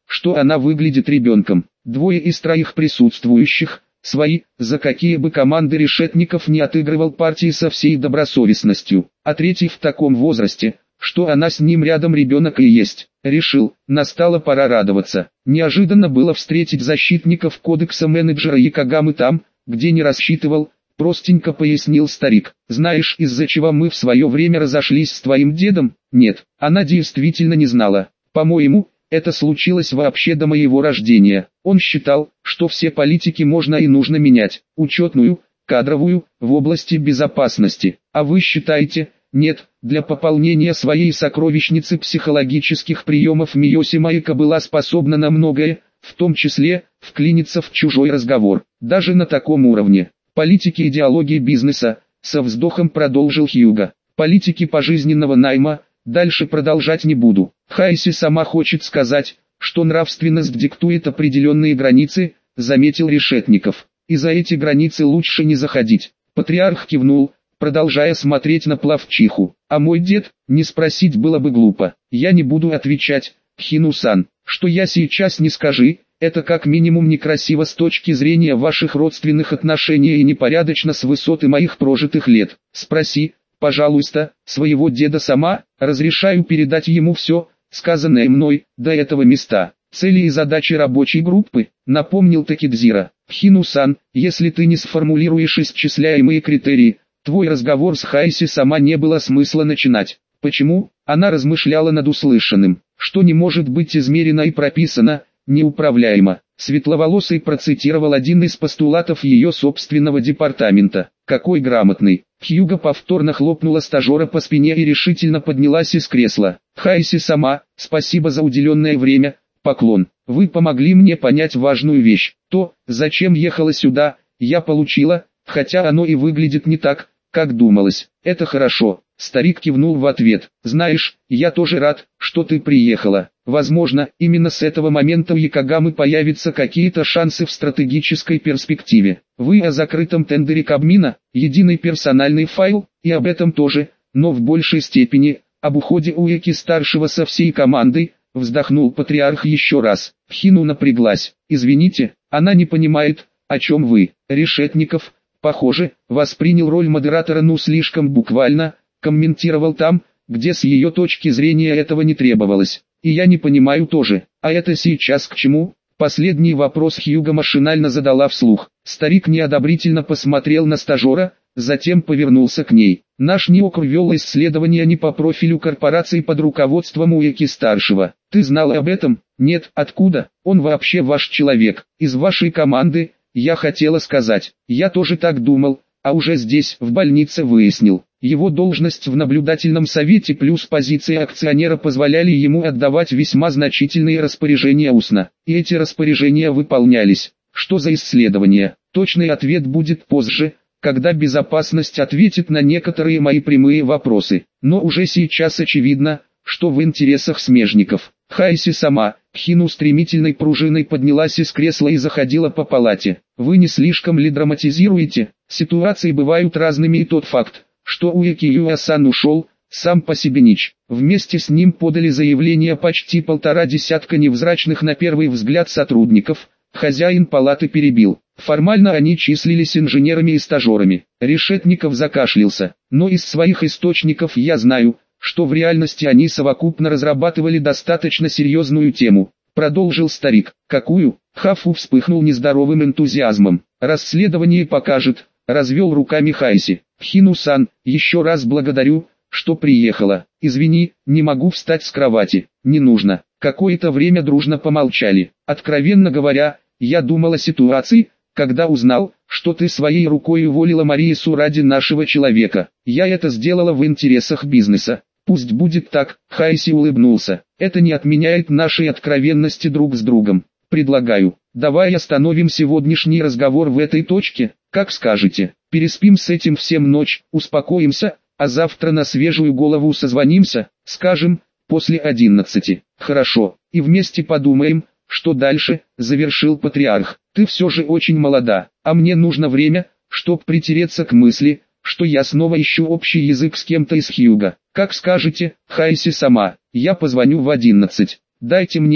что она выглядит ребенком. Двое из троих присутствующих, свои, за какие бы команды Решетников не отыгрывал партии со всей добросовестностью, а третий в таком возрасте, что она с ним рядом ребенок и есть. Решил, настала пора радоваться. Неожиданно было встретить защитников кодекса менеджера Якогамы там, где не рассчитывал, простенько пояснил старик. Знаешь, из-за чего мы в свое время разошлись с твоим дедом? Нет, она действительно не знала. По-моему, это случилось вообще до моего рождения. Он считал, что все политики можно и нужно менять. Учетную, кадровую, в области безопасности. А вы считаете, нет, для пополнения своей сокровищницы психологических приемов Миоси Маэко была способна на многое, в том числе, вклиниться в чужой разговор. Даже на таком уровне. Политики идеологии бизнеса, со вздохом продолжил Хьюго. Политики пожизненного найма, дальше продолжать не буду. Хайси сама хочет сказать, что нравственность диктует определенные границы, заметил Решетников. И за эти границы лучше не заходить. Патриарх кивнул, продолжая смотреть на пловчиху. А мой дед, не спросить было бы глупо. Я не буду отвечать, Хину-сан, что я сейчас не скажи, это как минимум некрасиво с точки зрения ваших родственных отношений и непорядочно с высоты моих прожитых лет. Спроси, пожалуйста, своего деда сама, разрешаю передать ему все, сказанное мной, до этого места. Цели и задачи рабочей группы, напомнил Такидзира. Хину-сан, если ты не сформулируешь исчисляемые критерии, твой разговор с Хайси сама не было смысла начинать. Почему? Она размышляла над услышанным, что не может быть измерено и прописано, неуправляемо. Светловолосый процитировал один из постулатов ее собственного департамента. Какой грамотный. Хьюго повторно хлопнула стажера по спине и решительно поднялась из кресла. Хайси сама, спасибо за уделенное время, поклон. Вы помогли мне понять важную вещь. То, зачем ехала сюда, я получила, хотя оно и выглядит не так, как думалось. Это хорошо. Старик кивнул в ответ. Знаешь, я тоже рад, что ты приехала. Возможно, именно с этого момента у Якогамы появятся какие-то шансы в стратегической перспективе. Вы о закрытом тендере Кабмина, единый персональный файл, и об этом тоже, но в большей степени, об уходе Уэки-старшего со всей командой, вздохнул патриарх еще раз. Хину напряглась. Извините, она не понимает, о чем вы. Решетников, похоже, воспринял роль модератора слишком буквально, комментировал там, где с ее точки зрения этого не требовалось. И я не понимаю тоже, а это сейчас к чему? Последний вопрос Хьюго машинально задала вслух. Старик неодобрительно посмотрел на стажера, затем повернулся к ней. Наш НИОК вел исследования не по профилю корпорации под руководством Уэки-старшего. Ты знала об этом? Нет, откуда? Он вообще ваш человек, из вашей команды, я хотела сказать. Я тоже так думал, а уже здесь, в больнице выяснил. Его должность в наблюдательном совете плюс позиции акционера позволяли ему отдавать весьма значительные распоряжения устно. И эти распоряжения выполнялись. Что за исследование? Точный ответ будет позже, когда безопасность ответит на некоторые мои прямые вопросы. Но уже сейчас очевидно, что в интересах смежников. Хайси сама, Хину стремительной пружиной поднялась из кресла и заходила по палате. Вы не слишком ли драматизируете? Ситуации бывают разными, и тот факт, что Уэки Юасан ушел, сам по себе нич. Вместе с ним подали заявление почти 1,5 десятка невзрачных на первый взгляд сотрудников. Хозяин палаты перебил. Формально они числились инженерами и стажерами. Решетников закашлялся. Но из своих источников я знаю, что в реальности они совокупно разрабатывали достаточно серьезную тему. Продолжил старик. Какую? Хафу вспыхнул нездоровым энтузиазмом. Расследование покажет. Развел руками Хайси. Хину-сан, еще раз благодарю, что приехала. Извини, не могу встать с кровати. Не нужно. Какое-то время дружно помолчали. Откровенно говоря, я думал о ситуации, когда узнал, что ты своей рукой уволила Мариесу ради нашего человека. Я это сделала в интересах бизнеса. Пусть будет так, Хайси улыбнулся. Это не отменяет нашей откровенности друг с другом. Предлагаю, давай остановим сегодняшний разговор в этой точке, как скажете. Переспим с этим всем ночь, успокоимся, а завтра на свежую голову созвонимся, скажем, после 11. Хорошо, и вместе подумаем, что дальше, завершил патриарх. Ты все же очень молода, а мне нужно время, чтоб притереться к мысли, что я снова ищу общий язык с кем-то из Хьюго. Как скажете, Хайси сама, я позвоню в 11. Дайте мне,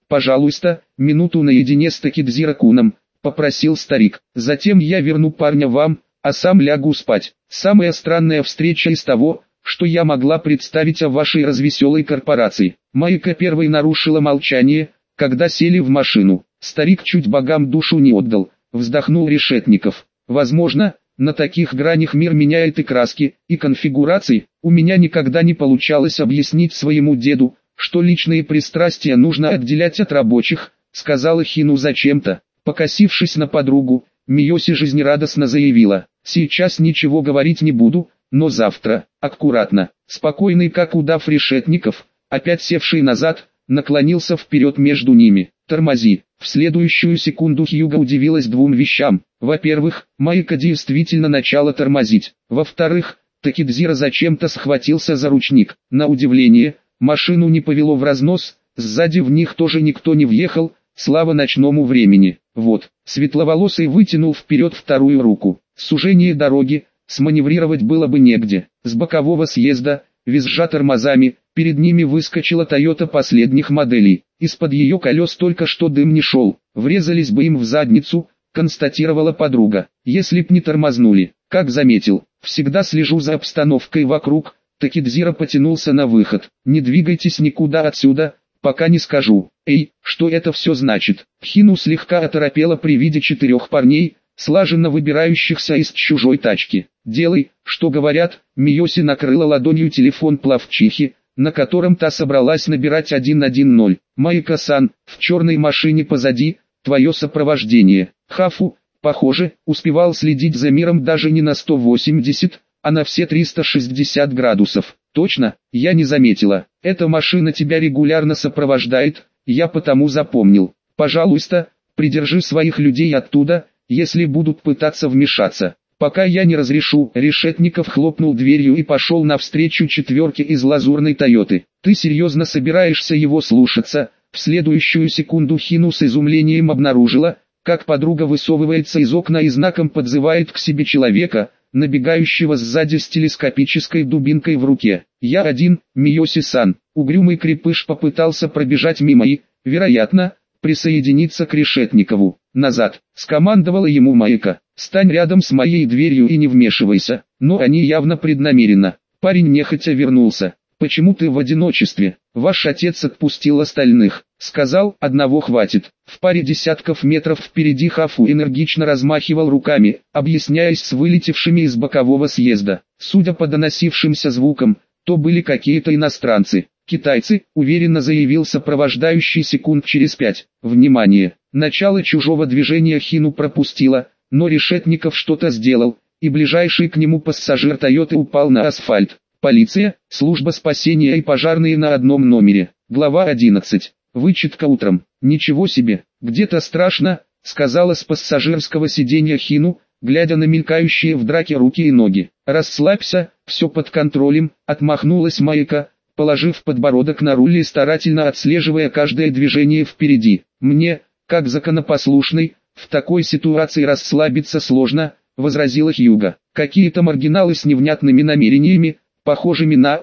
«Пожалуйста, минуту наедине с Такидзира-куном», — попросил старик. «Затем я верну парня вам, а сам лягу спать». Самая странная встреча из того, что я могла представить о вашей развеселой корпорации. Майка первой нарушила молчание, когда сели в машину. Старик чуть богам душу не отдал, вздохнул Решетников. Возможно, на таких гранях мир меняет и краски, и конфигурации. У меня никогда не получалось объяснить своему деду, что личные пристрастия нужно отделять от рабочих, сказала Хину зачем-то. Покосившись на подругу, Миоси жизнерадостно заявила: «Сейчас ничего говорить не буду, но завтра, аккуратно». Спокойный как удав Решетников, опять севший назад, наклонился вперед между ними. «Тормози». В следующую секунду Хьюга удивилась двум вещам. Во-первых, Майка действительно начала тормозить. Во-вторых, Такидзира зачем-то схватился за ручник. На удивление, машину не повело в разнос, сзади в них тоже никто не въехал, слава ночному времени. Вот, светловолосый вытянул вперед вторую руку. Сужение дороги, сманеврировать было бы негде. С бокового съезда, визжа тормозами, перед ними выскочила Тойота последних моделей. Из-под ее колес только что дым не шел. Врезались бы им в задницу, констатировала подруга. Если б не тормознули. Как заметил, всегда слежу за обстановкой вокруг. Такидзира потянулся на выход. Не двигайтесь никуда отсюда, пока не скажу. Эй, что это все значит? Хину слегка оторопела при виде 4 парней, слаженно выбирающихся из чужой тачки. «Делай, что говорят». Миоси накрыла ладонью телефон плавчихи, на котором та собралась набирать 110. «Майка-сан, в черной машине позади, твое сопровождение». Хафу, похоже, успевал следить за миром даже не на 180, а на все 360 градусов. «Точно, я не заметила. Эта машина тебя регулярно сопровождает, я потому запомнил. Пожалуйста, придержи своих людей оттуда, если будут пытаться вмешаться. Пока я не разрешу». Решетников хлопнул дверью и пошел навстречу 4 из лазурной Тойоты. «Ты серьезно собираешься его слушаться?» В следующую секунду Хину с изумлением обнаружила, как подруга высовывается из окна и знаком подзывает к себе человека, набегающего сзади с телескопической дубинкой в руке. «Я один, Миоси-сан». Угрюмый крепыш попытался пробежать мимо и, вероятно, присоединиться к Решетникову. «Назад», — скомандовала ему Майка. «Стань рядом с моей дверью и не вмешивайся». Но они явно преднамеренно. Парень нехотя вернулся. «Почему ты в одиночестве? Ваш отец отпустил остальных. Сказал, одного хватит». В паре десятков метров впереди Хафу энергично размахивал руками, объясняясь с вылетевшими из бокового съезда. Судя по доносившимся звукам, то были какие-то иностранцы. «Китайцы», — уверенно заявил сопровождающий секунд через 5. «Внимание! Начало чужого движения Хину пропустила, но Решетников что-то сделал, и ближайший к нему пассажир Тойоты упал на асфальт. Полиция, служба спасения и пожарные на одном номере». Глава 11. Вычетка утром. «Ничего себе, где-то страшно», — сказала с пассажирского сиденья Хину, глядя на мелькающие в драке руки и ноги. «Расслабься, все под контролем», — отмахнулась Майка, положив подбородок на руль и старательно отслеживая каждое движение впереди. «Мне, как законопослушный, в такой ситуации расслабиться сложно», — возразила Хьюга. «Какие-то маргиналы с невнятными намерениями, похожими на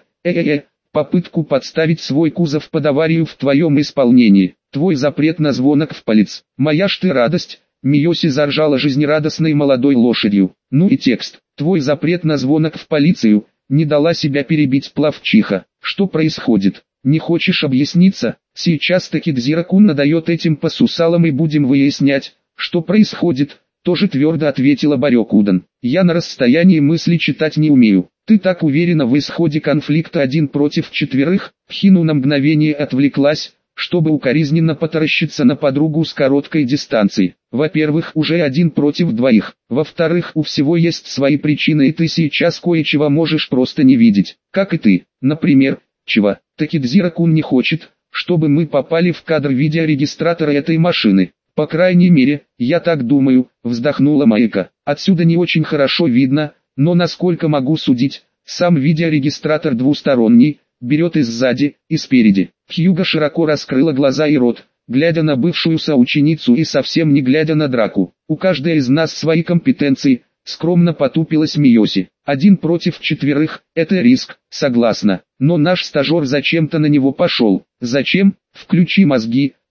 попытку подставить свой кузов под аварию в твоем исполнении. Твой запрет на звонок в полицию. Моя ж ты радость». Миоси заржала жизнерадостной молодой лошадью. «Ну и текст. Твой запрет на звонок в полицию», — не дала себя перебить плавчиха. «Что происходит? Не хочешь объясниться? Сейчас Такидзира-кун надает этим по сусалам и будем выяснять, что происходит», — тоже твердо ответила Барёкудан. «Я на расстоянии мысли читать не умею». «Ты так уверена в исходе конфликта 1 против 4? Хину на мгновение отвлеклась, чтобы укоризненно потаращиться на подругу с короткой дистанции. «Во-первых, уже 1 против 2. Во-вторых, у всего есть свои причины, и ты сейчас кое-чего можешь просто не видеть. Как и ты, например, чего. Такидзира-кун не хочет, чтобы мы попали в кадр видеорегистратора этой машины. По крайней мере, я так думаю», — вздохнула Майка. «Отсюда не очень хорошо видно, но насколько могу судить, сам видеорегистратор двусторонний, берет и сзади, и спереди». Хьюга широко раскрыла глаза и рот, глядя на бывшую соученицу и совсем не глядя на драку. «У каждой из нас свои компетенции», — скромно потупилась Миоси. 1 против 4 — это риск, согласна. Но наш стажер зачем-то на него пошел. «Зачем? Включи мозги»,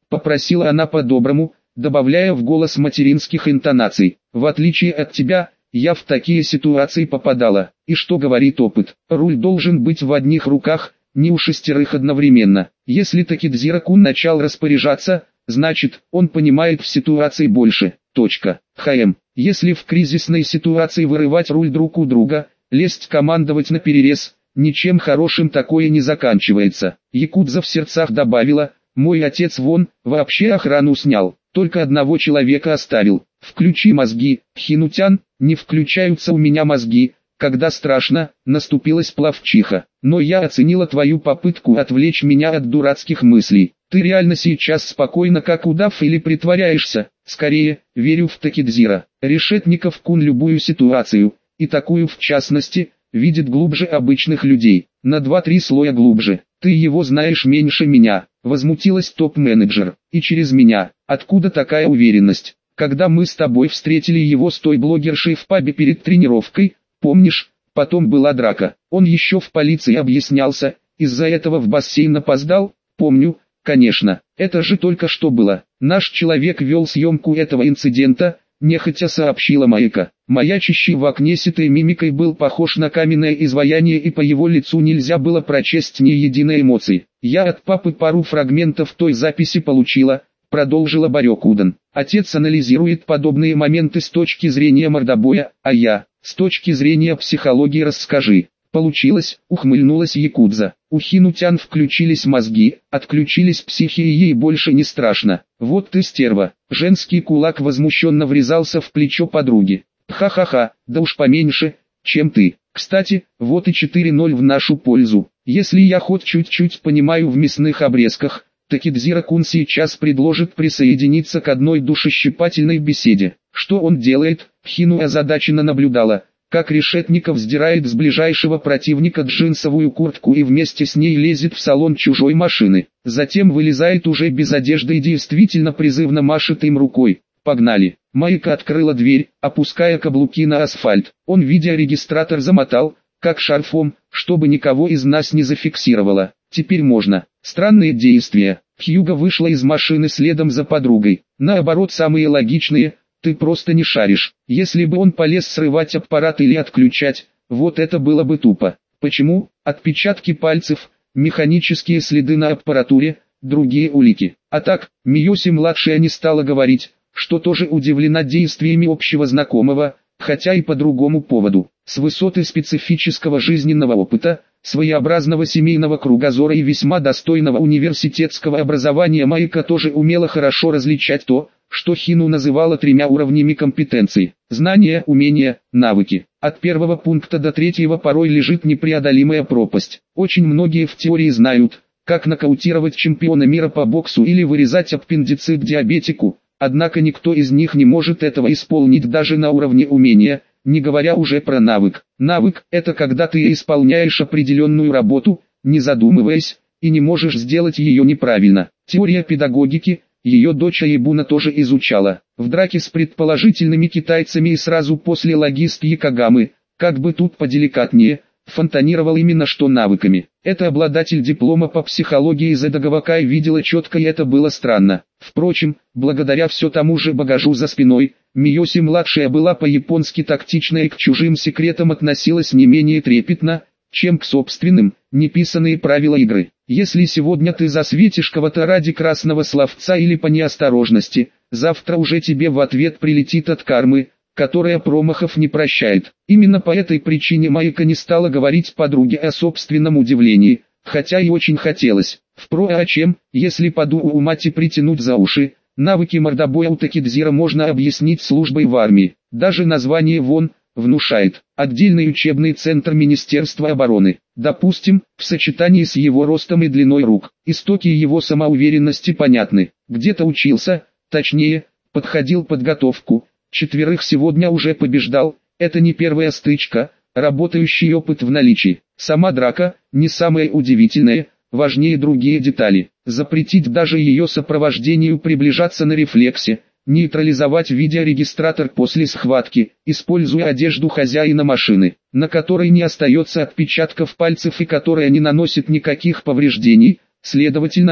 попросила она по-доброму, добавляя в голос материнских интонаций. В отличие от тебя, я в такие ситуации попадала. И что говорит опыт? Руль должен быть в одних руках, не у шестерых одновременно. Если Такедзира-кун начал распоряжаться, значит, он понимает в ситуации больше. Точка. Если в кризисной ситуации вырывать руль друг у друга, лезть командовать наперерез, ничем хорошим такое не заканчивается. Якудза в сердцах добавила: мой отец вон, вообще охрану снял, только одного человека оставил. Включи мозги, Хинутян. Не включаются у меня мозги, когда страшно, наступилась плавчиха. Но я оценила твою попытку отвлечь меня от дурацких мыслей. Ты реально сейчас спокойно как удав или притворяешься? Скорее, верю в Такедзира. Решетников-кун любую ситуацию, и такую в частности, видит глубже обычных людей. На 2-3 слоя глубже. Ты его знаешь меньше меня, возмутилась топ-менеджер. И через меня. Откуда такая уверенность? Когда мы с тобой встретили его с той блогершей в пабе перед тренировкой, помнишь, потом была драка. Он еще в полиции объяснялся, из-за этого в бассейн опоздал? Помню, конечно, это же только что было. Наш человек вел съемку этого инцидента, нехотя сообщила Майка. Маячащий в окне ситой мимикой был похож на каменное изваяние, и по его лицу нельзя было прочесть ни единой эмоции. Я от папы пару фрагментов той записи получила, продолжила Барёкудан. Отец анализирует подобные моменты с точки зрения мордобоя, а я, с точки зрения психологии. Расскажи. Получилось, ухмыльнулась Якудза. У Хинутян включились мозги, отключились психи, и ей больше не страшно. Вот ты стерва. Женский кулак возмущенно врезался в плечо подруги. Ха-ха-ха, да уж поменьше, чем ты. Кстати, вот и 4-0 в нашу пользу. Если я хоть чуть-чуть понимаю в мясных обрезках, Такедзира-кун сейчас предложит присоединиться к одной душещипательной беседе. Что он делает? Хину озадаченно наблюдала, как Решетников сдирает с ближайшего противника джинсовую куртку и вместе с ней лезет в салон чужой машины. Затем вылезает уже без одежды и действительно призывно машет им рукой. Погнали. Майка открыла дверь, опуская каблуки на асфальт. Он видеорегистратор замотал, как шарфом, чтобы никого из нас не зафиксировало. Теперь можно. Странные действия. Хьюго вышла из машины следом за подругой. Наоборот, самые логичные. Ты просто не шаришь. Если бы он полез срывать аппарат или отключать, вот это было бы тупо. Почему? Отпечатки пальцев, механические следы на аппаратуре, другие улики. А так, Миоси-младшая не стала говорить, что тоже удивлена действиями общего знакомого, хотя и по другому поводу. С высоты специфического жизненного опыта, своеобразного семейного кругозора и весьма достойного университетского образования Майка тоже умела хорошо различать то, что Хину называла 3 уровнями компетенции. Знания, умения, навыки. От первого пункта до третьего порой лежит непреодолимая пропасть. Очень многие в теории знают, как нокаутировать чемпиона мира по боксу или вырезать аппендицит диабетику, однако никто из них не может этого исполнить даже на уровне умения, не говоря уже про навык. Навык – это когда ты исполняешь определенную работу, не задумываясь, и не можешь сделать ее неправильно. Теория педагогики, ее дочь Аебуна тоже изучала. В драке с предположительными китайцами и сразу после логистки Кагамы, как бы тут поделикатнее, фонтанировал именно что навыками. Это обладатель диплома по психологии из Эдагавакай видела четко, и это было странно. Впрочем, благодаря все тому же багажу за спиной, Миоси-младшая была по-японски тактична и к чужим секретам относилась не менее трепетно, чем к собственным, неписанные правила игры. Если сегодня ты засветишь кого-то ради красного словца или по неосторожности, завтра уже тебе в ответ прилетит от кармы, которая промахов не прощает. Именно по этой причине Майка не стала говорить подруге о собственном удивлении, хотя и очень хотелось. Впрочем, если Падуу Мати притянуть за уши, навыки мордобоя у Такедзира можно объяснить службой в армии. Даже название вон внушает. Отдельный учебный центр Министерства обороны. Допустим, в сочетании с его ростом и длиной рук. Истоки его самоуверенности понятны. Где-то учился, точнее, подходил подготовку. 4 сегодня уже побеждал. Это не первая стычка, работающий опыт в наличии. Сама драка, не самое удивительное, важнее другие детали. Запретить даже ее сопровождению приближаться на рефлексе, нейтрализовать видеорегистратор после схватки, используя одежду хозяина машины, на которой не остается отпечатков пальцев и которая не наносит никаких повреждений, следовательно,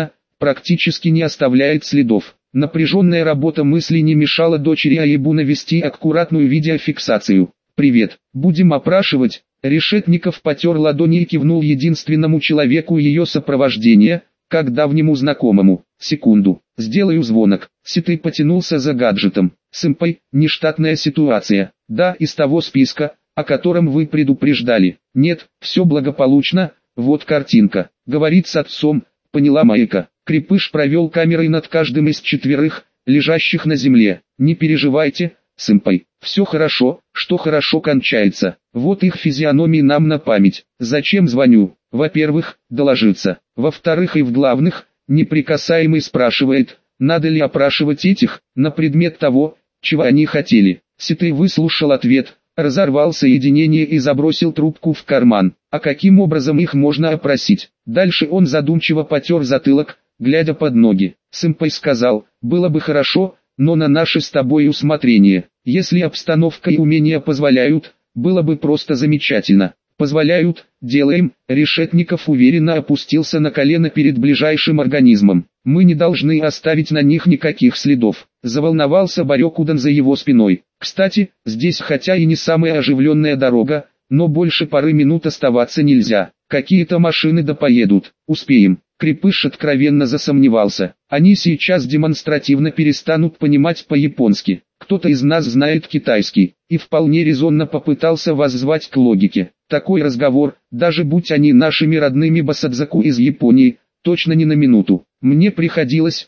практически не оставляет следов. Напряженная работа мысли не мешала дочери Аибу навести аккуратную видеофиксацию. «Привет, будем опрашивать». Решетников потер ладони и кивнул единственному человеку ее сопровождения, как давнему знакомому. «Секунду, сделаю звонок». Ситый потянулся за гаджетом. «Сэмпай, нештатная ситуация». «Да, из того списка, о котором вы предупреждали». «Нет, все благополучно, вот картинка». «Говорит с отцом», поняла Майка. Крепыш провел камерой над каждым из 4, лежащих на земле. «Не переживайте, сэмпай, все хорошо, что хорошо кончается. Вот их физиономии нам на память. Зачем звоню? Во-первых, доложиться. Во-вторых и в главных, неприкасаемый спрашивает, надо ли опрашивать этих, на предмет того, чего они хотели». Ситый выслушал ответ, разорвал соединение и забросил трубку в карман. А каким образом их можно опросить? Дальше он задумчиво потер затылок, глядя под ноги. Сэмпай сказал, было бы хорошо, но на наше с тобой усмотрение. Если обстановка и умения позволяют, было бы просто замечательно. Позволяют, делаем. Решетников уверенно опустился на колено перед ближайшим организмом. Мы не должны оставить на них никаких следов. Заволновался Барёкудан за его спиной. Кстати, здесь хотя и не самая оживленная дорога, но больше пары минут оставаться нельзя. Какие-то машины да поедут. Успеем. Крепыш откровенно засомневался. Они сейчас демонстративно перестанут понимать по-японски. Кто-то из нас знает китайский, и вполне резонно попытался воззвать к логике. Такой разговор, даже будь они нашими родными басадзаку из Японии, точно не на минуту. Мне приходилось,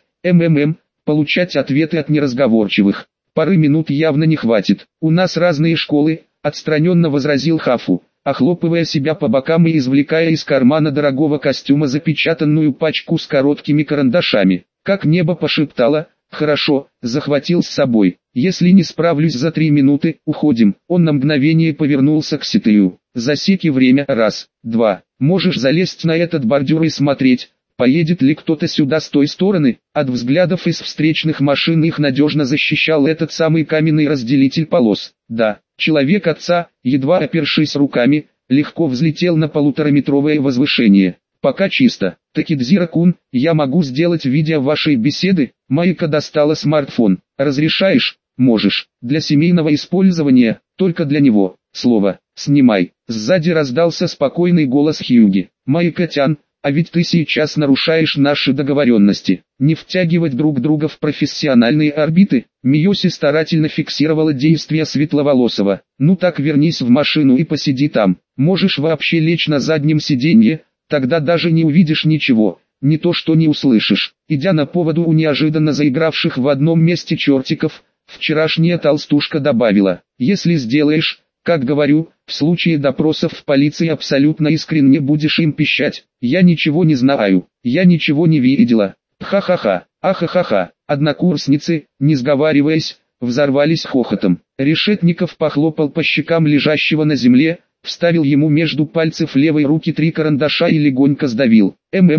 получать ответы от неразговорчивых. Пары минут явно не хватит. У нас разные школы, отстраненно возразил Хафу, охлопывая себя по бокам и извлекая из кармана дорогого костюма запечатанную пачку с короткими карандашами. Как небо пошептало, «Хорошо, захватил с собой. Если не справлюсь за 3 минуты, уходим». Он на мгновение повернулся к Ситыю. «Засеки время. Раз, два. Можешь залезть на этот бордюр и смотреть, поедет ли кто-то сюда с той стороны». От взглядов из встречных машин их надежно защищал этот самый каменный разделитель полос. Да, человек отца, едва опершись руками, легко взлетел на 1,5-метровое возвышение. «Пока чисто. Такидзира-кун, я могу сделать видео вашей беседы?» Майка достала смартфон. «Разрешаешь?» «Можешь. Для семейного использования, только для него. Слово. Снимай». Сзади раздался спокойный голос Хьюги. «Майка-тян, а ведь ты сейчас нарушаешь наши договоренности. Не втягивать друг друга в профессиональные орбиты». Миоси старательно фиксировала действия Светловолосого. «Ну так вернись в машину и посиди там. Можешь вообще лечь на заднем сиденье, тогда даже не увидишь ничего, не то что не услышишь». Идя на поводу у неожиданно заигравших в одном месте чертиков, вчерашняя толстушка добавила, «Если сделаешь, как говорю, в случае допросов в полиции абсолютно искренне будешь им пищать. Я ничего не знаю, я ничего не видела». Ха-ха-ха, ахахаха. Однокурсницы, не сговариваясь, взорвались хохотом. Решетников похлопал по щекам лежащего на земле, вставил ему между пальцев левой руки 3 карандаша и легонько сдавил.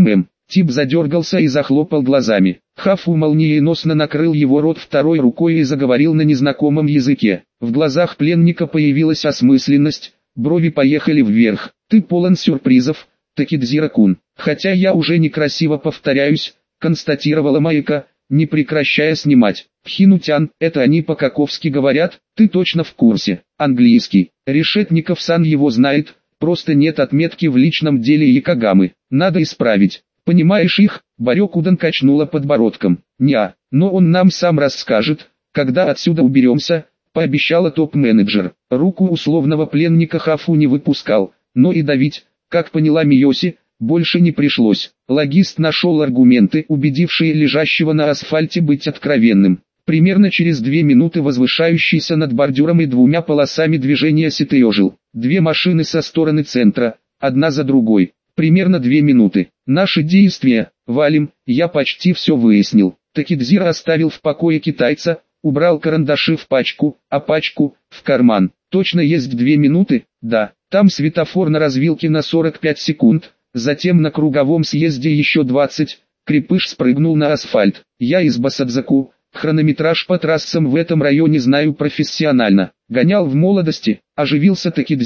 Тип задергался и захлопал глазами. Хафу молниеносно накрыл его рот второй рукой и заговорил на незнакомом языке. В глазах пленника появилась осмысленность, брови поехали вверх. «Ты полон сюрпризов, Такидзира-кун. Хотя я уже некрасиво повторяюсь», констатировала Майка, не прекращая снимать. «Хинутян, это они по-каковски говорят? Ты точно в курсе?» «Английский. Решетников-сан его знает, просто нет отметки в личном деле Якогамы. Надо исправить. Понимаешь их?» Барёкудан качнула подбородком. «Неа, но он нам сам расскажет, когда отсюда уберемся», пообещала топ-менеджер. Руку условного пленника Хафу не выпускал, но и давить, как поняла Миоси, больше не пришлось. Логист нашел аргументы, убедившие лежащего на асфальте быть откровенным. Примерно через 2 минуты возвышающийся над бордюром и 2 полосами движения Ситый ожил. 2 машины со стороны центра, одна за другой. Примерно 2 минуты. Наши действия, валим, я почти все выяснил. Такидзира оставил в покое китайца, убрал карандаши в пачку, а пачку в карман. Точно есть 2 минуты? Да. Там светофор на развилке на 45 секунд, затем на круговом съезде еще 20. Крепыш спрыгнул на асфальт. Я из Басадзаку, хронометраж по трассам в этом районе знаю профессионально. Гонял в молодости, оживился Такидзира.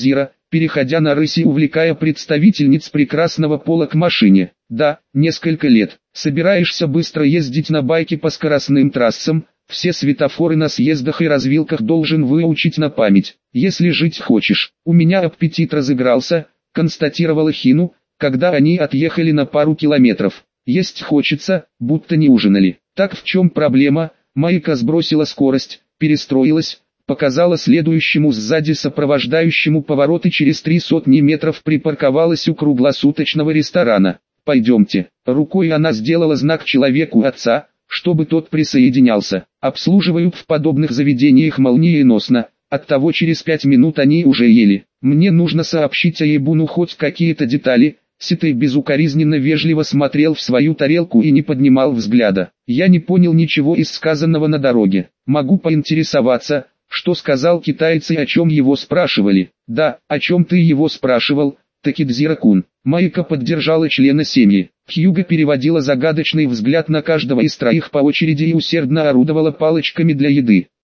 переходя на рысь и увлекая представительниц прекрасного пола к машине. Да, несколько лет. Собираешься быстро ездить на байке по скоростным трассам, все светофоры на съездах и развилках должен выучить на память. Если жить хочешь. У меня аппетит разыгрался, констатировала Хину, когда они отъехали на пару километров. Есть хочется, будто не ужинали. Так в чем проблема? Майка сбросила скорость, перестроилась, показала следующему сзади сопровождающему поворот и через 300 метров припарковалась у круглосуточного ресторана. «Пойдемте». Рукой она сделала знак человеку отца, чтобы тот присоединялся. Обслуживают в подобных заведениях молниеносно, оттого через 5 минут они уже ели. «Мне нужно сообщить Аебуну хоть какие-то детали». Ситэй безукоризненно вежливо смотрел в свою тарелку и не поднимал взгляда. «Я не понял ничего из сказанного на дороге. Могу поинтересоваться, что сказал китаец и о чем его спрашивали?» «Да, о чем ты его спрашивал, Такидзира-кун?» Майка поддержала члена семьи. Хьюго переводила загадочный взгляд на каждого из троих по очереди и усердно орудовала палочками для еды.